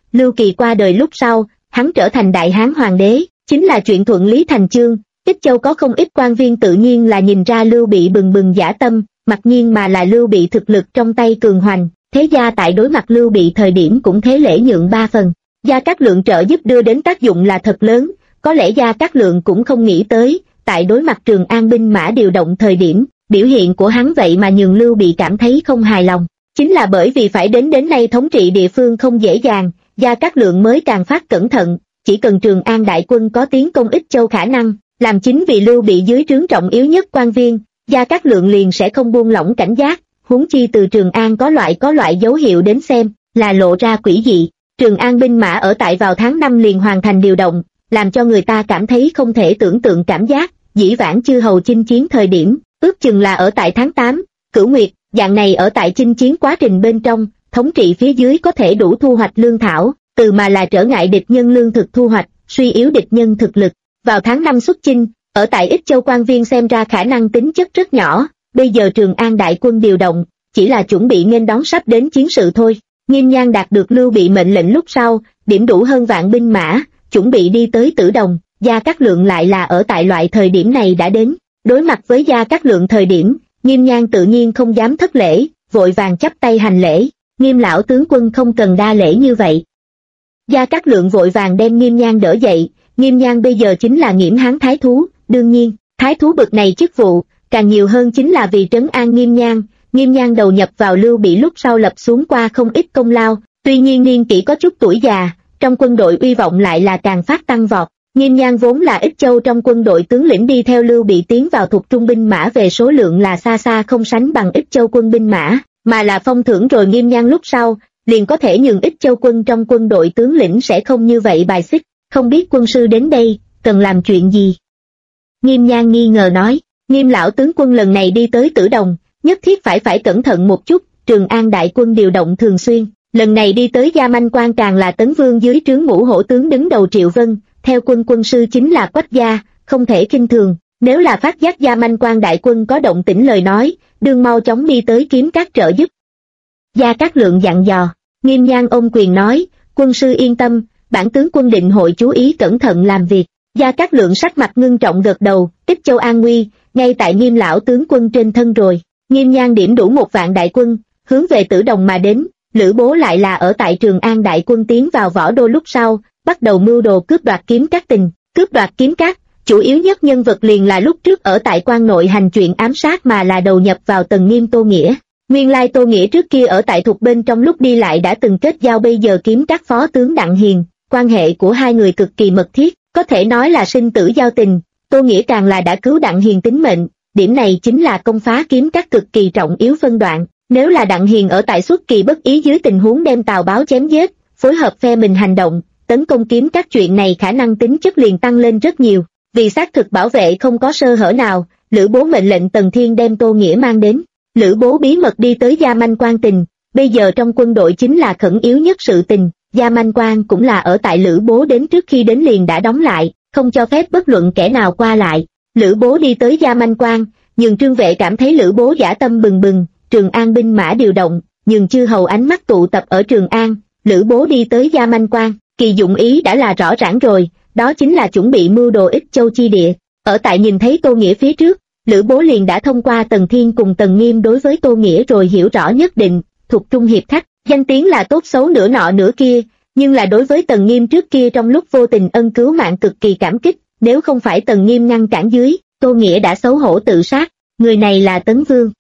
Lưu Kỳ qua đời lúc sau, hắn trở thành Đại Hán Hoàng đế, chính là chuyện thuận lý thành chương. Ích Châu có không ít quan viên tự nhiên là nhìn ra Lưu Bị bừng bừng dã tâm, mặc nhiên mà là Lưu Bị thực lực trong tay cường hoành, thế gia tại đối mặt Lưu Bị thời điểm cũng thế lễ nhượng 3 phần. Gia Cát Lượng trợ giúp đưa đến tác dụng là thật lớn, có lẽ Gia Cát Lượng cũng không nghĩ tới, tại đối mặt Trường An binh mã điều động thời điểm, biểu hiện của hắn vậy mà nhường Lưu Bị cảm thấy không hài lòng. Chính là bởi vì phải đến nay thống trị địa phương không dễ dàng, Gia Cát Lượng mới càng phát cẩn thận, chỉ cần Trường An đại quân có tiến công Ích Châu khả năng, làm chính vì Lưu Bị dưới trướng trọng yếu nhất quan viên, Gia Cát Lượng liền sẽ không buông lỏng cảnh giác, huống chi từ Trường An có loại dấu hiệu đến xem, là lộ ra quỷ dị. Trường An binh mã ở tại vào tháng 5 liền hoàn thành điều động, làm cho người ta cảm thấy không thể tưởng tượng cảm giác, dĩ vãng chư hầu chinh chiến thời điểm, ước chừng là ở tại tháng 8, Cửu Nguyệt, dạng này ở tại chinh chiến quá trình bên trong, thống trị phía dưới có thể đủ thu hoạch lương thảo, từ mà là trở ngại địch nhân lương thực thu hoạch, suy yếu địch nhân thực lực. Vào tháng 5 xuất chinh, ở tại Ích Châu quan viên xem ra khả năng tính chất rất nhỏ, bây giờ Trường An đại quân điều động, chỉ là chuẩn bị nghênh đón sắp đến chiến sự thôi. Nghiêm Nhan đạt được Lưu Bị mệnh lệnh lúc sau, điểm đủ hơn vạn binh mã, chuẩn bị đi tới Tử Đồng, Gia Cát Lượng lại là ở tại loại thời điểm này đã đến. Đối mặt với Gia Cát Lượng thời điểm, Nghiêm Nhan tự nhiên không dám thất lễ, vội vàng chắp tay hành lễ, Nghiêm lão tướng quân không cần đa lễ như vậy. Gia Cát Lượng vội vàng đem Nghiêm Nhan đỡ dậy, Nghiêm Nhan bây giờ chính là Nghiễm Hán thái thú, đương nhiên, thái thú bực này chức vụ, càng nhiều hơn chính là vì trấn an Nghiêm Nhan. Nghiêm Nhan đầu nhập vào Lưu Bị lúc sau lập xuống qua không ít công lao, tuy nhiên niên kỷ có chút tuổi già, trong quân đội uy vọng lại là càng phát tăng vọt. Nghiêm Nhan vốn là Ích Châu trong quân đội tướng lĩnh đi theo Lưu Bị tiến vào thuộc trung binh mã về số lượng là xa xa không sánh bằng Ích Châu quân binh mã, mà là phong thưởng rồi Nghiêm Nhan lúc sau, liền có thể nhường Ích Châu quân trong quân đội tướng lĩnh sẽ không như vậy bài xích. Không biết quân sư đến đây, cần làm chuyện gì? Nghiêm Nhan nghi ngờ nói, Nghiêm lão tướng quân lần này đi tới Tử Đồng, nhất thiết phải cẩn thận một chút, Trường An đại quân điều động thường xuyên, lần này đi tới Gia Manh Quan càng là Tấn Vương dưới trướng Ngũ Hổ tướng đứng đầu Triệu Vân, theo quân sư chính là Quách gia, không thể khinh thường, nếu là phát giác Gia Manh Quan đại quân có động tĩnh lời nói, đương mau chóng đi tới kiếm các trợ giúp. Gia Cát Lượng dặn dò, Nghiêm Nhan ôm quyền nói, quân sư yên tâm, bản tướng quân định hội chú ý cẩn thận làm việc. Gia Cát Lượng sắc mặt ngưng trọng gật đầu, Ích Châu an nguy, ngay tại Nghiêm lão tướng quân trên thân rồi. Nghiêm Nhan điểm đủ 1 vạn đại quân, hướng về Tử Đồng mà đến, Lữ Bố lại là ở tại Trường An đại quân tiến vào Võ Đô lúc sau, bắt đầu mưu đồ cướp đoạt kiếm các tình, cướp đoạt kiếm các, chủ yếu nhất nhân vật liền là lúc trước ở tại Quan Nội hành chuyện ám sát mà là đầu nhập vào Tần Nghiêm Tô Nghĩa. Nguyên lai Tô Nghĩa trước kia ở tại thuộc bên trong lúc đi lại đã từng kết giao bây giờ kiếm các phó tướng Đặng Hiền, quan hệ của hai người cực kỳ mật thiết, có thể nói là sinh tử giao tình, Tô Nghĩa càng là đã cứu Đặng Hiền tính mệnh, điểm này chính là công phá kiếm các cực kỳ trọng yếu phân đoạn. Nếu là Đặng Hiền ở tại xuất kỳ bất ý dưới tình huống đem Tào Báo chém giết, phối hợp phe mình hành động, tấn công kiếm các chuyện này khả năng tính chất liền tăng lên rất nhiều. Vì xác thực bảo vệ không có sơ hở nào, Lữ Bố mệnh lệnh Tần Thiên đem Tô Nghĩa mang đến. Lữ Bố bí mật đi tới Gia Manh Quan tình, bây giờ trong quân đội chính là khẩn yếu nhất sự tình. Gia Manh Quan cũng là ở tại Lữ Bố đến trước khi đến liền đã đóng lại, không cho phép bất luận kẻ nào qua lại. Lữ Bố đi tới Gia Manh Quan, nhưng Trương Vệ cảm thấy Lữ Bố dã tâm bừng bừng, Trường An binh mã điều động, nhưng chư hầu ánh mắt tụ tập ở Trường An. Lữ Bố đi tới Gia Manh Quan, kỳ dụng ý đã là rõ ràng rồi, đó chính là chuẩn bị mưu đồ Ích Châu chi địa. Ở tại nhìn thấy Tô Nghĩa phía trước, Lữ Bố liền đã thông qua Tần Thiên cùng Tần Nghiêm đối với Tô Nghĩa rồi hiểu rõ nhất định, thuộc trung hiệp khách, danh tiếng là tốt xấu nửa nọ nửa kia, nhưng là đối với Tần Nghiêm trước kia trong lúc vô tình ân cứu mạng cực kỳ cảm kích, nếu không phải Tần Nghiêm ngăn cản dưới, Tô Nghĩa đã xấu hổ tự sát, người này là Tấn Vương.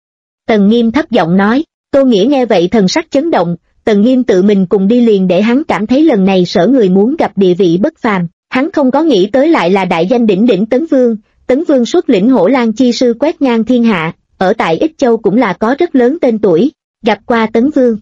Tần Nghiêm thấp giọng nói, Tô Nghĩa nghe vậy thần sắc chấn động, Tần Nghiêm tự mình cùng đi liền để hắn cảm thấy lần này Sở người muốn gặp địa vị bất phàm, hắn không có nghĩ tới lại là đại danh đỉnh đỉnh Tấn Vương. Tấn Vương xuất lĩnh Hổ Lan chi sư quét ngang thiên hạ, ở tại Ích Châu cũng là có rất lớn tên tuổi, gặp qua Tấn Vương.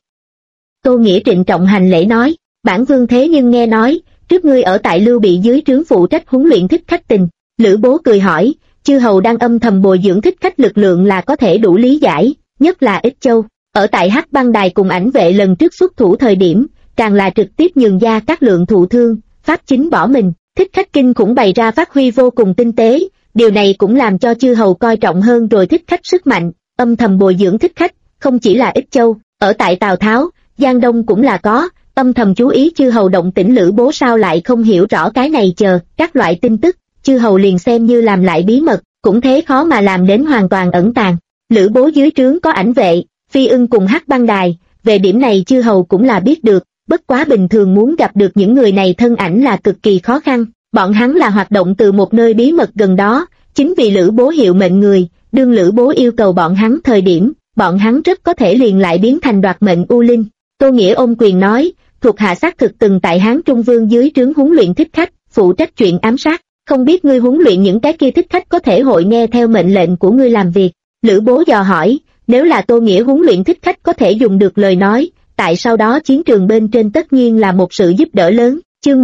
Tô Nghĩa trịnh trọng hành lễ nói, bản vương thế nhưng nghe nói, trước ngươi ở tại Lưu Bị dưới trướng phụ trách huấn luyện thích khách tình. Lữ Bố cười hỏi, chư hầu đang âm thầm bồi dưỡng thích khách lực lượng là có thể đủ lý giải, nhất là Ích Châu, ở tại Hắc Băng Đài cùng Ảnh Vệ lần trước xuất thủ thời điểm, càng là trực tiếp nhường Gia Cát Lượng thụ thương, pháp chính bỏ mình, thích khách kinh khủng bày ra phát huy vô cùng tinh tế. Điều này cũng làm cho chư hầu coi trọng hơn rồi thích khách sức mạnh, âm thầm bồi dưỡng thích khách, không chỉ là Ích Châu, ở tại Tào Tháo, Giang Đông cũng là có, âm thầm chú ý chư hầu động tĩnh. Lữ Bố sao lại không hiểu rõ cái này, chờ các loại tin tức, chư hầu liền xem như làm lại bí mật, cũng thế khó mà làm đến hoàn toàn ẩn tàng. Lữ Bố dưới trướng có ảnh vệ, Phi Ưng cùng Hắc Băng Đài, về điểm này chư hầu cũng là biết được, bất quá bình thường muốn gặp được những người này thân ảnh là cực kỳ khó khăn, bọn hắn là hoạt động từ một nơi bí mật gần đó, chính vì Lữ Bố hiệu mệnh người, đương Lữ Bố yêu cầu bọn hắn thời điểm, bọn hắn rất có thể liền lại biến thành đoạt mệnh U Linh. Tô Nghĩa ôm quyền nói, thuộc hạ xác thực từng tại Hán Trung Vương dưới trướng huấn luyện thích khách, phụ trách chuyện ám sát, không biết ngươi huấn luyện những cái kia thích khách có thể hội nghe theo mệnh lệnh của ngươi làm việc. Lữ Bố dò hỏi, nếu là Tô Nghĩa huấn luyện thích khách có thể dùng được lời nói, tại sau đó chiến trường bên trên tất nhiên là một sự giúp đỡ lớn. Chương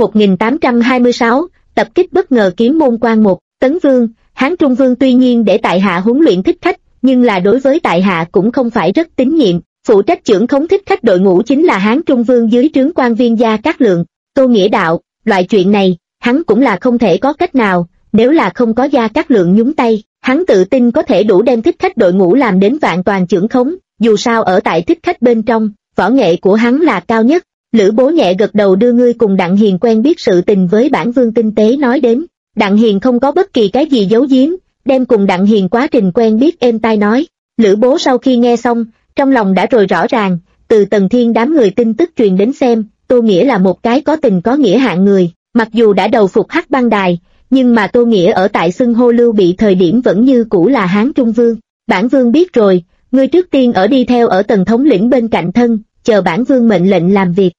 1826, tập kích bất ngờ Kiếm Môn Quan 1, Tấn Vương. Hán Trung Vương tuy nhiên để tại hạ huấn luyện thích khách, nhưng là đối với tại hạ cũng không phải rất tín nhiệm, phụ trách trưởng khống thích khách đội ngũ chính là Hán Trung Vương dưới trướng quan viên Gia Cát Lượng. Tô Nghĩa đạo, loại chuyện này, hắn cũng là không thể có cách nào, nếu là không có Gia Cát Lượng nhúng tay, hắn tự tin có thể đủ đem thích khách đội ngũ làm đến vạn toàn trưởng khống, dù sao ở tại thích khách bên trong, võ nghệ của hắn là cao nhất. Lữ Bố nhẹ gật đầu, đưa ngươi cùng Đặng Hiền quen biết sự tình với bản vương tinh tế nói đến. Đặng Hiền không có bất kỳ cái gì giấu giếm, đem cùng Đặng Hiền quá trình quen biết êm tai nói. Lữ Bố sau khi nghe xong, trong lòng đã rồi rõ ràng, từ Tần Thiên đám người tin tức truyền đến xem, Tô Nghĩa là một cái có tình có nghĩa hạng người, mặc dù đã đầu phục Hắc Băng Đài, nhưng mà Tô Nghĩa ở tại xưng hô Lưu Bị thời điểm vẫn như cũ là Hán Trung Vương. Bản vương biết rồi, ngươi trước tiên ở đi theo ở Tần thống lĩnh bên cạnh thân, chờ bản vương mệnh lệnh làm việc.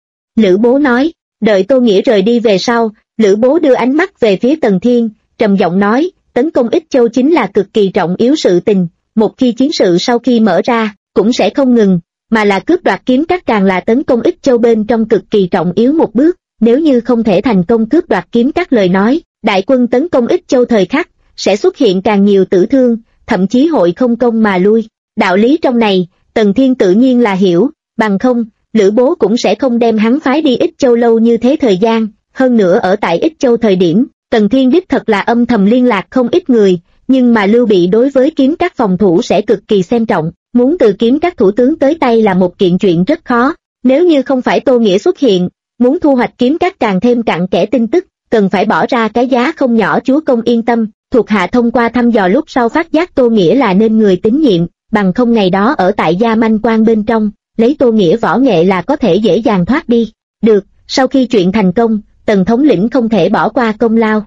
Lữ Bố nói, đợi Tô Nghĩa rời đi về sau, Lữ Bố đưa ánh mắt về phía Tần Thiên, trầm giọng nói, tấn công Ích Châu chính là cực kỳ trọng yếu sự tình, một khi chiến sự sau khi mở ra, cũng sẽ không ngừng, mà là cướp đoạt kiếm các càng là tấn công Ích Châu bên trong cực kỳ trọng yếu một bước, nếu như không thể thành công cướp đoạt kiếm các lời nói, đại quân tấn công Ích Châu thời khắc, sẽ xuất hiện càng nhiều tử thương, thậm chí hội không công mà lui. Đạo lý trong này, Tần Thiên tự nhiên là hiểu, bằng không, Lữ Bố cũng sẽ không đem hắn phái đi Ích Châu lâu như thế thời gian, hơn nữa ở tại Ích Châu thời điểm, Tần Thiên đích thật là âm thầm liên lạc không ít người, nhưng mà Lưu Bị đối với kiếm các phòng thủ sẽ cực kỳ xem trọng, muốn từ kiếm các thủ tướng tới tay là một kiện chuyện rất khó, nếu như không phải Tô Nghĩa xuất hiện, muốn thu hoạch kiếm các càng thêm cặn kẽ tin tức, cần phải bỏ ra cái giá không nhỏ. Chúa công yên tâm, thuộc hạ thông qua thăm dò lúc sau phát giác Tô Nghĩa là nên người tín nhiệm, bằng không ngày đó ở tại Gia Manh Quan bên trong, lấy Tô Nghĩa võ nghệ là có thể dễ dàng thoát đi. Được, sau khi chuyện thành công, Tần thống lĩnh không thể bỏ qua công lao.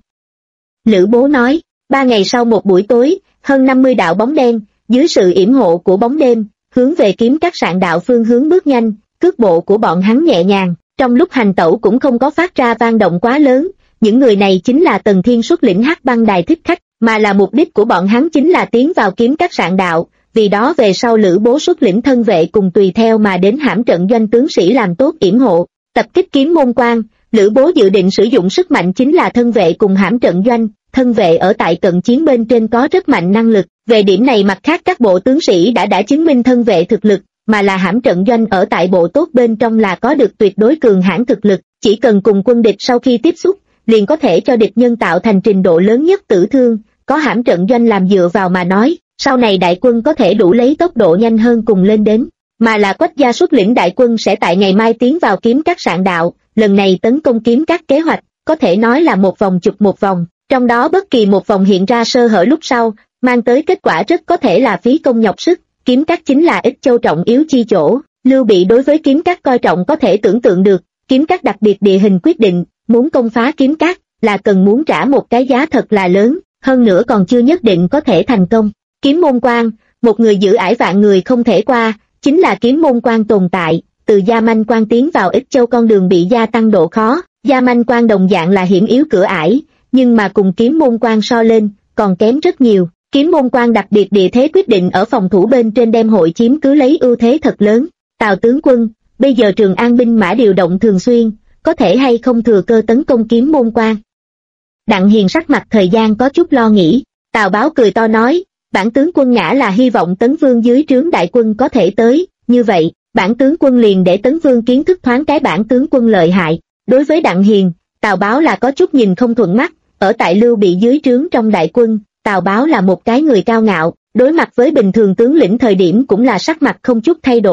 Lữ Bố nói, 3 ngày sau một buổi tối, hơn 50 đạo bóng đen, dưới sự yểm hộ của bóng đêm, hướng về kiếm các sạn đạo phương hướng bước nhanh, cước bộ của bọn hắn nhẹ nhàng, trong lúc hành tẩu cũng không có phát ra vang động quá lớn. Những người này chính là Tần Thiên xuất lĩnh Hắc Băng Đài thích khách, mà là mục đích của bọn hắn chính là tiến vào kiếm các sạn đạo, vì đó về sau Lữ Bố xuất lĩnh thân vệ cùng tùy theo mà đến hãm trận doanh tướng sĩ làm tốt yểm hộ, tập kích Kiếm Môn Quan. Lữ Bố dự định sử dụng sức mạnh chính là thân vệ cùng hãm trận doanh, thân vệ ở tại cận chiến bên trên có rất mạnh năng lực, về điểm này mặt khác các bộ tướng sĩ đã chứng minh thân vệ thực lực, mà là hãm trận doanh ở tại bộ tốt bên trong là có được tuyệt đối cường hãn thực lực, chỉ cần cùng quân địch sau khi tiếp xúc, liền có thể cho địch nhân tạo thành trình độ lớn nhất tử thương, có hãm trận doanh làm dựa vào mà nói, sau này đại quân có thể đủ lấy tốc độ nhanh hơn cùng lên đến, mà là Quách gia xuất lĩnh đại quân sẽ tại ngày mai tiến vào kiếm các sạn đạo, lần này tấn công kiếm các kế hoạch, có thể nói là một vòng chụp một vòng, trong đó bất kỳ một vòng hiện ra sơ hở lúc sau, mang tới kết quả rất có thể là phí công nhọc sức, kiếm các chính là Ích Châu trọng yếu chi chỗ, Lưu Bị đối với kiếm các coi trọng có thể tưởng tượng được, kiếm các đặc biệt địa hình quyết định, muốn công phá kiếm các, là cần muốn trả một cái giá thật là lớn, hơn nữa còn chưa nhất định có thể thành công. Kiếm Môn Quan, một người giữ ải vạn người không thể qua, chính là Kiếm Môn Quan tồn tại, từ Gia Manh Quan tiến vào Ích Châu con đường bị gia tăng độ khó, Gia Manh Quan đồng dạng là hiểm yếu cửa ải, nhưng mà cùng Kiếm Môn Quan so lên, còn kém rất nhiều. Kiếm Môn Quan đặc biệt địa thế quyết định ở phòng thủ bên trên đem hội chiếm cứ lấy ưu thế thật lớn. Tào tướng quân, bây giờ Trường An binh mã điều động thường xuyên, có thể hay không thừa cơ tấn công Kiếm Môn Quan? Đặng Hiền sắc mặt thời gian có chút lo nghĩ, Tào Báo cười to nói, bản tướng quân ngã là hy vọng Tấn Vương dưới trướng đại quân có thể tới, như vậy, bản tướng quân liền để Tấn Vương kiến thức thoáng cái bản tướng quân lợi hại. Đối với Đặng Hiền, Tào Báo là có chút nhìn không thuận mắt, ở tại Lưu Bị dưới trướng trong đại quân, Tào Báo là một cái người cao ngạo, đối mặt với bình thường tướng lĩnh thời điểm cũng là sắc mặt không chút thay đổi,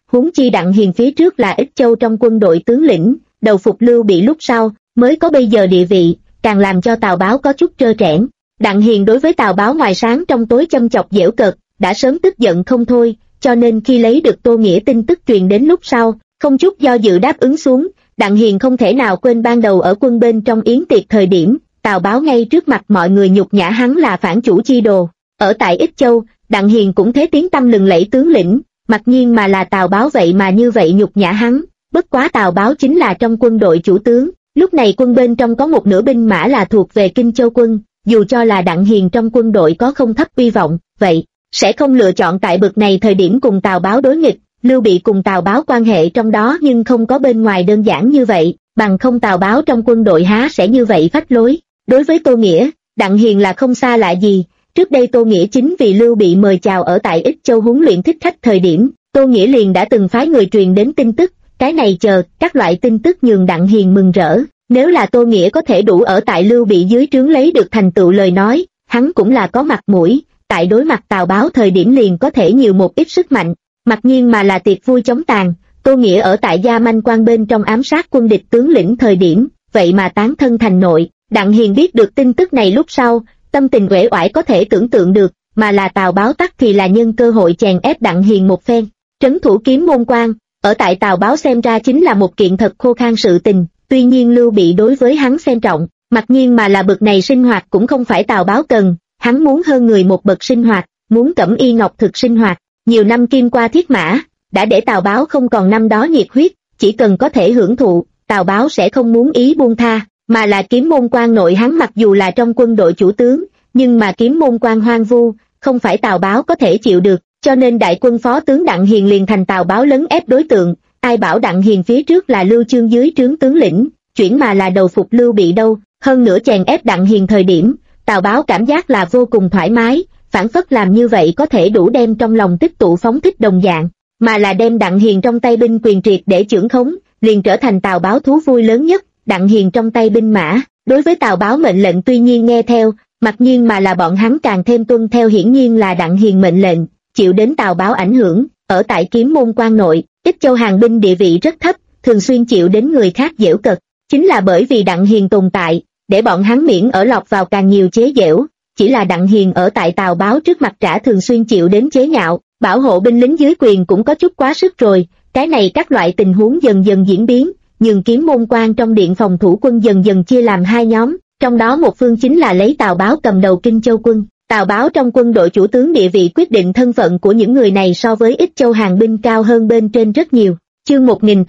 huống chi Đặng Hiền phía trước là Ích Châu trong quân đội tướng lĩnh, đầu phục Lưu Bị lúc sau, mới có bây giờ địa vị, càng làm cho Tào Báo có chút trơ trẽn. Đặng Hiền đối với Tào Báo ngoài sáng trong tối châm chọc giễu cợt, đã sớm tức giận không thôi, cho nên khi lấy được Tô Nghĩa tin tức truyền đến lúc sau, không chút do dự đáp ứng xuống. Đặng Hiền không thể nào quên ban đầu ở quân bên trong yến tiệc thời điểm, Tào Báo ngay trước mặt mọi người nhục nhã hắn là phản chủ chi đồ. Ở tại Ích Châu, Đặng Hiền cũng thế tiếng tăm lừng lẫy tướng lĩnh, mặc nhiên mà là Tào Báo vậy mà như vậy nhục nhã hắn. Bất quá Tào Báo chính là trong quân đội chủ tướng, lúc này quân bên trong có một nửa binh mã là thuộc về Kinh Châu quân, dù cho là Đặng Hiền trong quân đội có không thấp uy vọng, vậy sẽ không lựa chọn tại bực này thời điểm cùng Tào Báo đối nghịch. Lưu Bị cùng Tào Báo quan hệ trong đó nhưng không có bên ngoài đơn giản như vậy, bằng không Tào Báo trong quân đội há sẽ như vậy phách lối. Đối với Tô Nghĩa, Đặng Hiền là không xa lạ gì, trước đây Tô Nghĩa chính vì Lưu Bị mời chào ở tại Ích Châu huấn luyện thích khách thời điểm, Tô Nghĩa liền đã từng phái người truyền đến tin tức, cái này chờ, các loại tin tức nhường Đặng Hiền mừng rỡ. Nếu là Tô Nghĩa có thể đủ ở tại Lưu Bị dưới trướng lấy được thành tựu lời nói, hắn cũng là có mặt mũi, tại đối mặt Tào Báo thời điểm liền có thể nhiều một ít sức mạnh. Mặc nhiên mà là tiệc vui chống tàn, Tô Nghĩa ở tại Gia Manh Quan bên trong ám sát quân địch tướng lĩnh thời điểm, vậy mà tán thân thành nội. Đặng Hiền biết được tin tức này lúc sau, tâm tình uể oải có thể tưởng tượng được, mà là Tào Báo tắc thì là nhân cơ hội chèn ép Đặng Hiền một phen. Trấn thủ Kiếm Môn Quan, ở tại Tào Báo xem ra chính là một kiện thật khô khan sự tình, tuy nhiên Lưu Bị đối với hắn xem trọng, mặc nhiên mà là bực này sinh hoạt cũng không phải Tào Báo cần, hắn muốn hơn người một bậc sinh hoạt, muốn Cẩm Y Ngọc Thực sinh hoạt. Nhiều năm kim qua thiết mã, đã để Tào Báo không còn năm đó nhiệt huyết, chỉ cần có thể hưởng thụ, Tào Báo sẽ không muốn ý buông tha, mà là Kiếm Môn Quan nội hắn mặc dù là trong quân đội chủ tướng, nhưng mà Kiếm Môn Quan hoang vu, không phải Tào Báo có thể chịu được, cho nên đại quân phó tướng Đặng Hiền liền thành Tào Báo lấn ép đối tượng. Ai bảo Đặng Hiền phía trước là Lưu Chương dưới trướng tướng lĩnh, chuyển mà là đầu phục Lưu Bị đâu. Hơn nữa chèn ép Đặng Hiền thời điểm, Tào Báo cảm giác là vô cùng thoải mái, phản phất làm như vậy có thể đủ đem trong lòng tích tụ phóng thích đồng dạng, mà là đem Đặng Hiền trong tay binh quyền triệt để chưởng khống, liền trở thành Tào Báo thú vui lớn nhất. Đặng Hiền trong tay binh mã, đối với Tào Báo mệnh lệnh tuy nhiên nghe theo, mặc nhiên mà là bọn hắn càng thêm tuân theo, hiển nhiên là Đặng Hiền mệnh lệnh, chịu đến Tào Báo ảnh hưởng. Ở tại Kiếm Môn Quan nội, Ích Châu hàng binh địa vị rất thấp, thường xuyên chịu đến người khác giễu cợt, chính là bởi vì Đặng Hiền tồn tại, để bọn hắn miễn ở lọt vào càng nhiều chế giễu. Chỉ là Đặng Hiền ở tại Tào Báo trước mặt trả thường xuyên chịu đến chế nhạo, bảo hộ binh lính dưới quyền cũng có chút quá sức rồi. Cái này các loại tình huống dần dần diễn biến, nhường Kiếm Môn Quan trong điện phòng thủ quân dần dần chia làm hai nhóm, trong đó một phương chính là lấy Tào Báo cầm đầu Kinh Châu quân. Tào Báo trong quân đội chủ tướng địa vị quyết định thân phận của những người này so với Ích Châu hàng binh cao hơn bên trên rất nhiều. Chương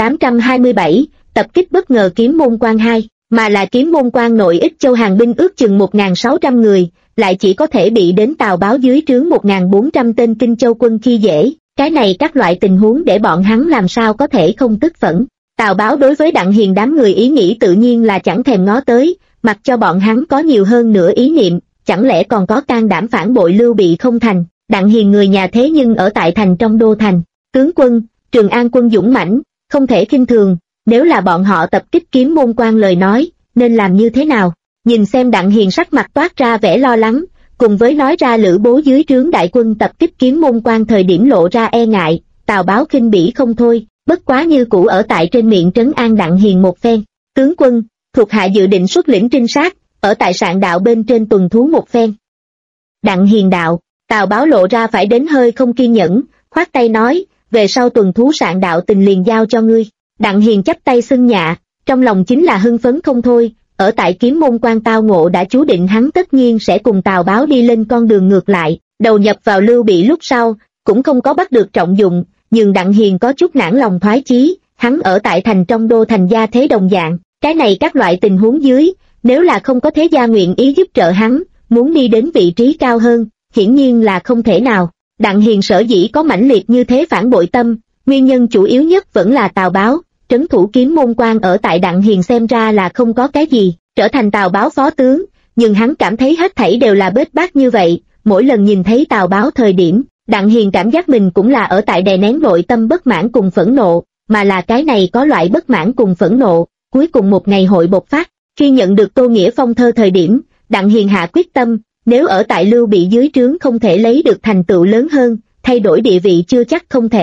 1827, tập kích bất ngờ Kiếm Môn Quan 2, mà là Kiếm Môn Quan nội Ích Châu hàng binh ước chừng 1.600 người, lại chỉ có thể bị đến Tào Báo dưới trướng 1.400 tên Kinh Châu quân khi dễ. Cái này các loại tình huống để bọn hắn làm sao có thể không tức phẫn. Tào Báo đối với Đặng Hiền đám người ý nghĩ tự nhiên là chẳng thèm ngó tới, mặc cho bọn hắn có nhiều hơn nữa ý niệm, chẳng lẽ còn có can đảm phản bội Lưu Bị không thành. Đặng Hiền người nhà thế nhưng ở tại thành trong đô thành, tướng quân, Trường An quân dũng mãnh, không thể khinh thường, nếu là bọn họ tập kích Kiếm Môn Quan lời nói, nên làm như thế nào? Nhìn xem Đặng Hiền sắc mặt toát ra vẻ lo lắng, cùng với nói ra Lữ Bố dưới trướng đại quân tập kích Kiếm Môn Quan thời điểm lộ ra e ngại, Tào Báo khinh bỉ không thôi, bất quá như cũ ở tại trên miệng trấn an Đặng Hiền một phen. Tướng quân, thuộc hạ dự định xuất lĩnh trinh sát, ở tại Sạn Đạo bên trên tuần thú một phen. Đặng Hiền đạo, Tào Báo lộ ra phải đến hơi không kiên nhẫn, khoát tay nói, về sau tuần thú Sạn Đạo tình liền giao cho ngươi. Đặng Hiền chắp tay xưng nhạ, trong lòng chính là hưng phấn không thôi. Ở tại Kiếm Môn Quan tao ngộ đã chú định hắn tất nhiên sẽ cùng Tào Báo đi lên con đường ngược lại, đầu nhập vào Lưu Bị lúc sau, cũng không có bắt được trọng dụng, nhưng Đặng Hiền có chút nản lòng thoái chí, hắn ở tại thành trong đô thành gia thế đồng dạng, cái này các loại tình huống dưới, nếu là không có thế gia nguyện ý giúp trợ hắn, muốn đi đến vị trí cao hơn, hiển nhiên là không thể nào. Đặng Hiền sở dĩ có mãnh liệt như thế phản bội tâm, nguyên nhân chủ yếu nhất vẫn là Tào Báo. Trấn thủ Kiếm Môn Quan ở tại Đặng Hiền xem ra là không có cái gì, trở thành Tào Báo phó tướng, nhưng hắn cảm thấy hết thảy đều là bết bát như vậy. Mỗi lần nhìn thấy Tào Báo thời điểm, Đặng Hiền cảm giác mình cũng là ở tại đè nén nội tâm bất mãn cùng phẫn nộ, mà là cái này có loại bất mãn cùng phẫn nộ, cuối cùng một ngày hội bộc phát. Khi nhận được Tô Nghĩa phong thơ thời điểm, Đặng Hiền hạ quyết tâm, nếu ở tại Lưu Bị dưới trướng không thể lấy được thành tựu lớn hơn, thay đổi địa vị chưa chắc không thể,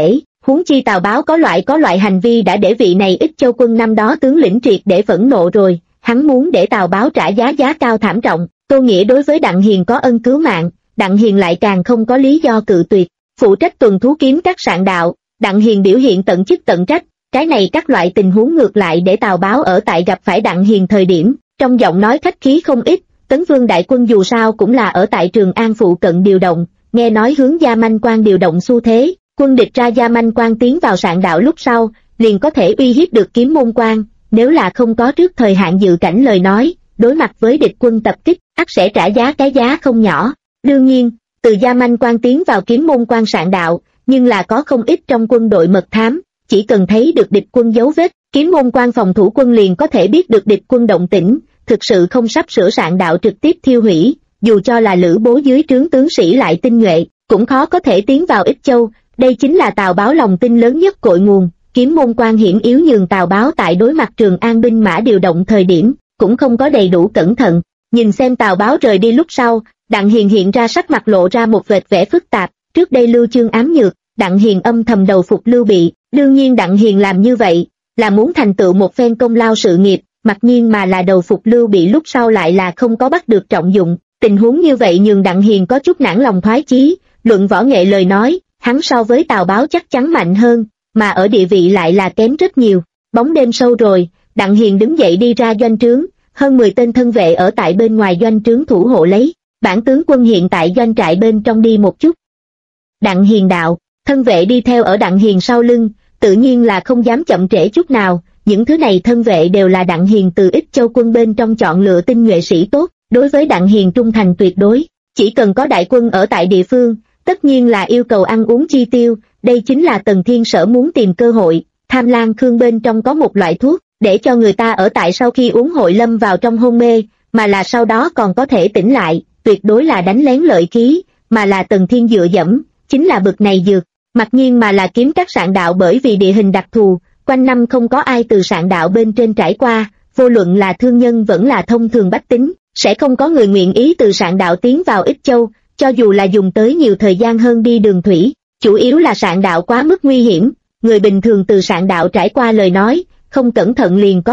Huống chi Tào Báo có loại hành vi đã để vị này Ích Châu quân năm đó tướng lĩnh triệt để phẫn nộ rồi, hắn muốn để Tào Báo trả giá cao thảm trọng. Tô Nghĩa đối với Đặng Hiền có ân cứu mạng, Đặng Hiền lại càng không có lý do cự tuyệt. Phụ trách tuần thú kiếm các sạn đạo, Đặng Hiền biểu hiện tận chức tận trách, cái này các loại tình huống ngược lại để Tào Báo ở tại gặp phải Đặng Hiền thời điểm, trong giọng nói khách khí không ít. Tấn Vương đại quân dù sao cũng là ở tại Trường An phụ cận điều động, nghe nói hướng Gia Manh Quan điều động xu thế, quân địch ra Gia Manh Quan tiến vào sạn đạo lúc sau, liền có thể uy hiếp được Kiếm Môn Quan, nếu là không có trước thời hạn dự cảnh lời nói, đối mặt với địch quân tập kích, ắt sẽ trả cái giá không nhỏ. Đương nhiên, từ Gia Manh Quan tiến vào Kiếm Môn Quan sạn đạo, nhưng là có không ít trong quân đội mật thám, chỉ cần thấy được địch quân dấu vết, Kiếm Môn Quan phòng thủ quân liền có thể biết được địch quân động tĩnh, thực sự không sắp sửa sạn đạo trực tiếp thiêu hủy, dù cho là Lữ Bố dưới trướng tướng sĩ lại tinh nhuệ, cũng khó có thể tiến vào Ích Châu. Đây chính là Tào Báo lòng tin lớn nhất cội nguồn. Kiếm Môn Quan hiểm yếu nhường Tào Báo tại đối mặt Trường An binh mã điều động thời điểm, cũng không có đầy đủ cẩn thận. Nhìn xem Tào Báo rời đi lúc sau, Đặng Hiền hiện ra sắc mặt lộ ra một vệt vẻ phức tạp. Trước đây Lưu Chương ám nhược, Đặng Hiền âm thầm đầu phục Lưu Bị, đương nhiên Đặng Hiền làm như vậy là muốn thành tựu một phen công lao sự nghiệp, mặc nhiên mà là đầu phục Lưu Bị lúc sau lại là không có bắt được trọng dụng. Tình huống như vậy nhường Đặng Hiền có chút nản lòng thoái chí. Luận võ nghệ lời nói, hắn so với Tào Báo chắc chắn mạnh hơn, mà ở địa vị lại là kém rất nhiều. Bóng đêm sâu rồi, Đặng Hiền đứng dậy đi ra doanh trướng, hơn 10 tên thân vệ ở tại bên ngoài doanh trướng thủ hộ lấy. Bản tướng quân hiện tại doanh trại bên trong đi một chút. Đặng Hiền đạo, thân vệ đi theo ở Đặng Hiền sau lưng, tự nhiên là không dám chậm trễ chút nào. Những thứ này thân vệ đều là Đặng Hiền từ Ích Châu quân bên trong chọn lựa tinh nhuệ sĩ tốt, đối với Đặng Hiền trung thành tuyệt đối. Chỉ cần có đại quân ở tại địa phương, tất nhiên là yêu cầu ăn uống chi tiêu, đây chính là Tần Thiên Sở muốn tìm cơ hội. Tham Lan Khương bên trong có một loại thuốc, để cho người ta ở tại sau khi uống hội lâm vào trong hôn mê, mà là sau đó còn có thể tỉnh lại, tuyệt đối là đánh lén lợi khí, mà là Tần Thiên dựa dẫm, chính là bực này dược. Mặc nhiên mà là kiếm các sạn đạo bởi vì địa hình đặc thù, quanh năm không có ai từ sạn đạo bên trên trải qua, vô luận là thương nhân vẫn là thông thường bách tính, sẽ không có người nguyện ý từ sạn đạo tiến vào Ích Châu, cho dù là dùng tới nhiều thời gian hơn đi đường thủy, chủ yếu là sạn đạo quá mức nguy hiểm, người bình thường từ sạn đạo trải qua lời nói, không cẩn thận liền có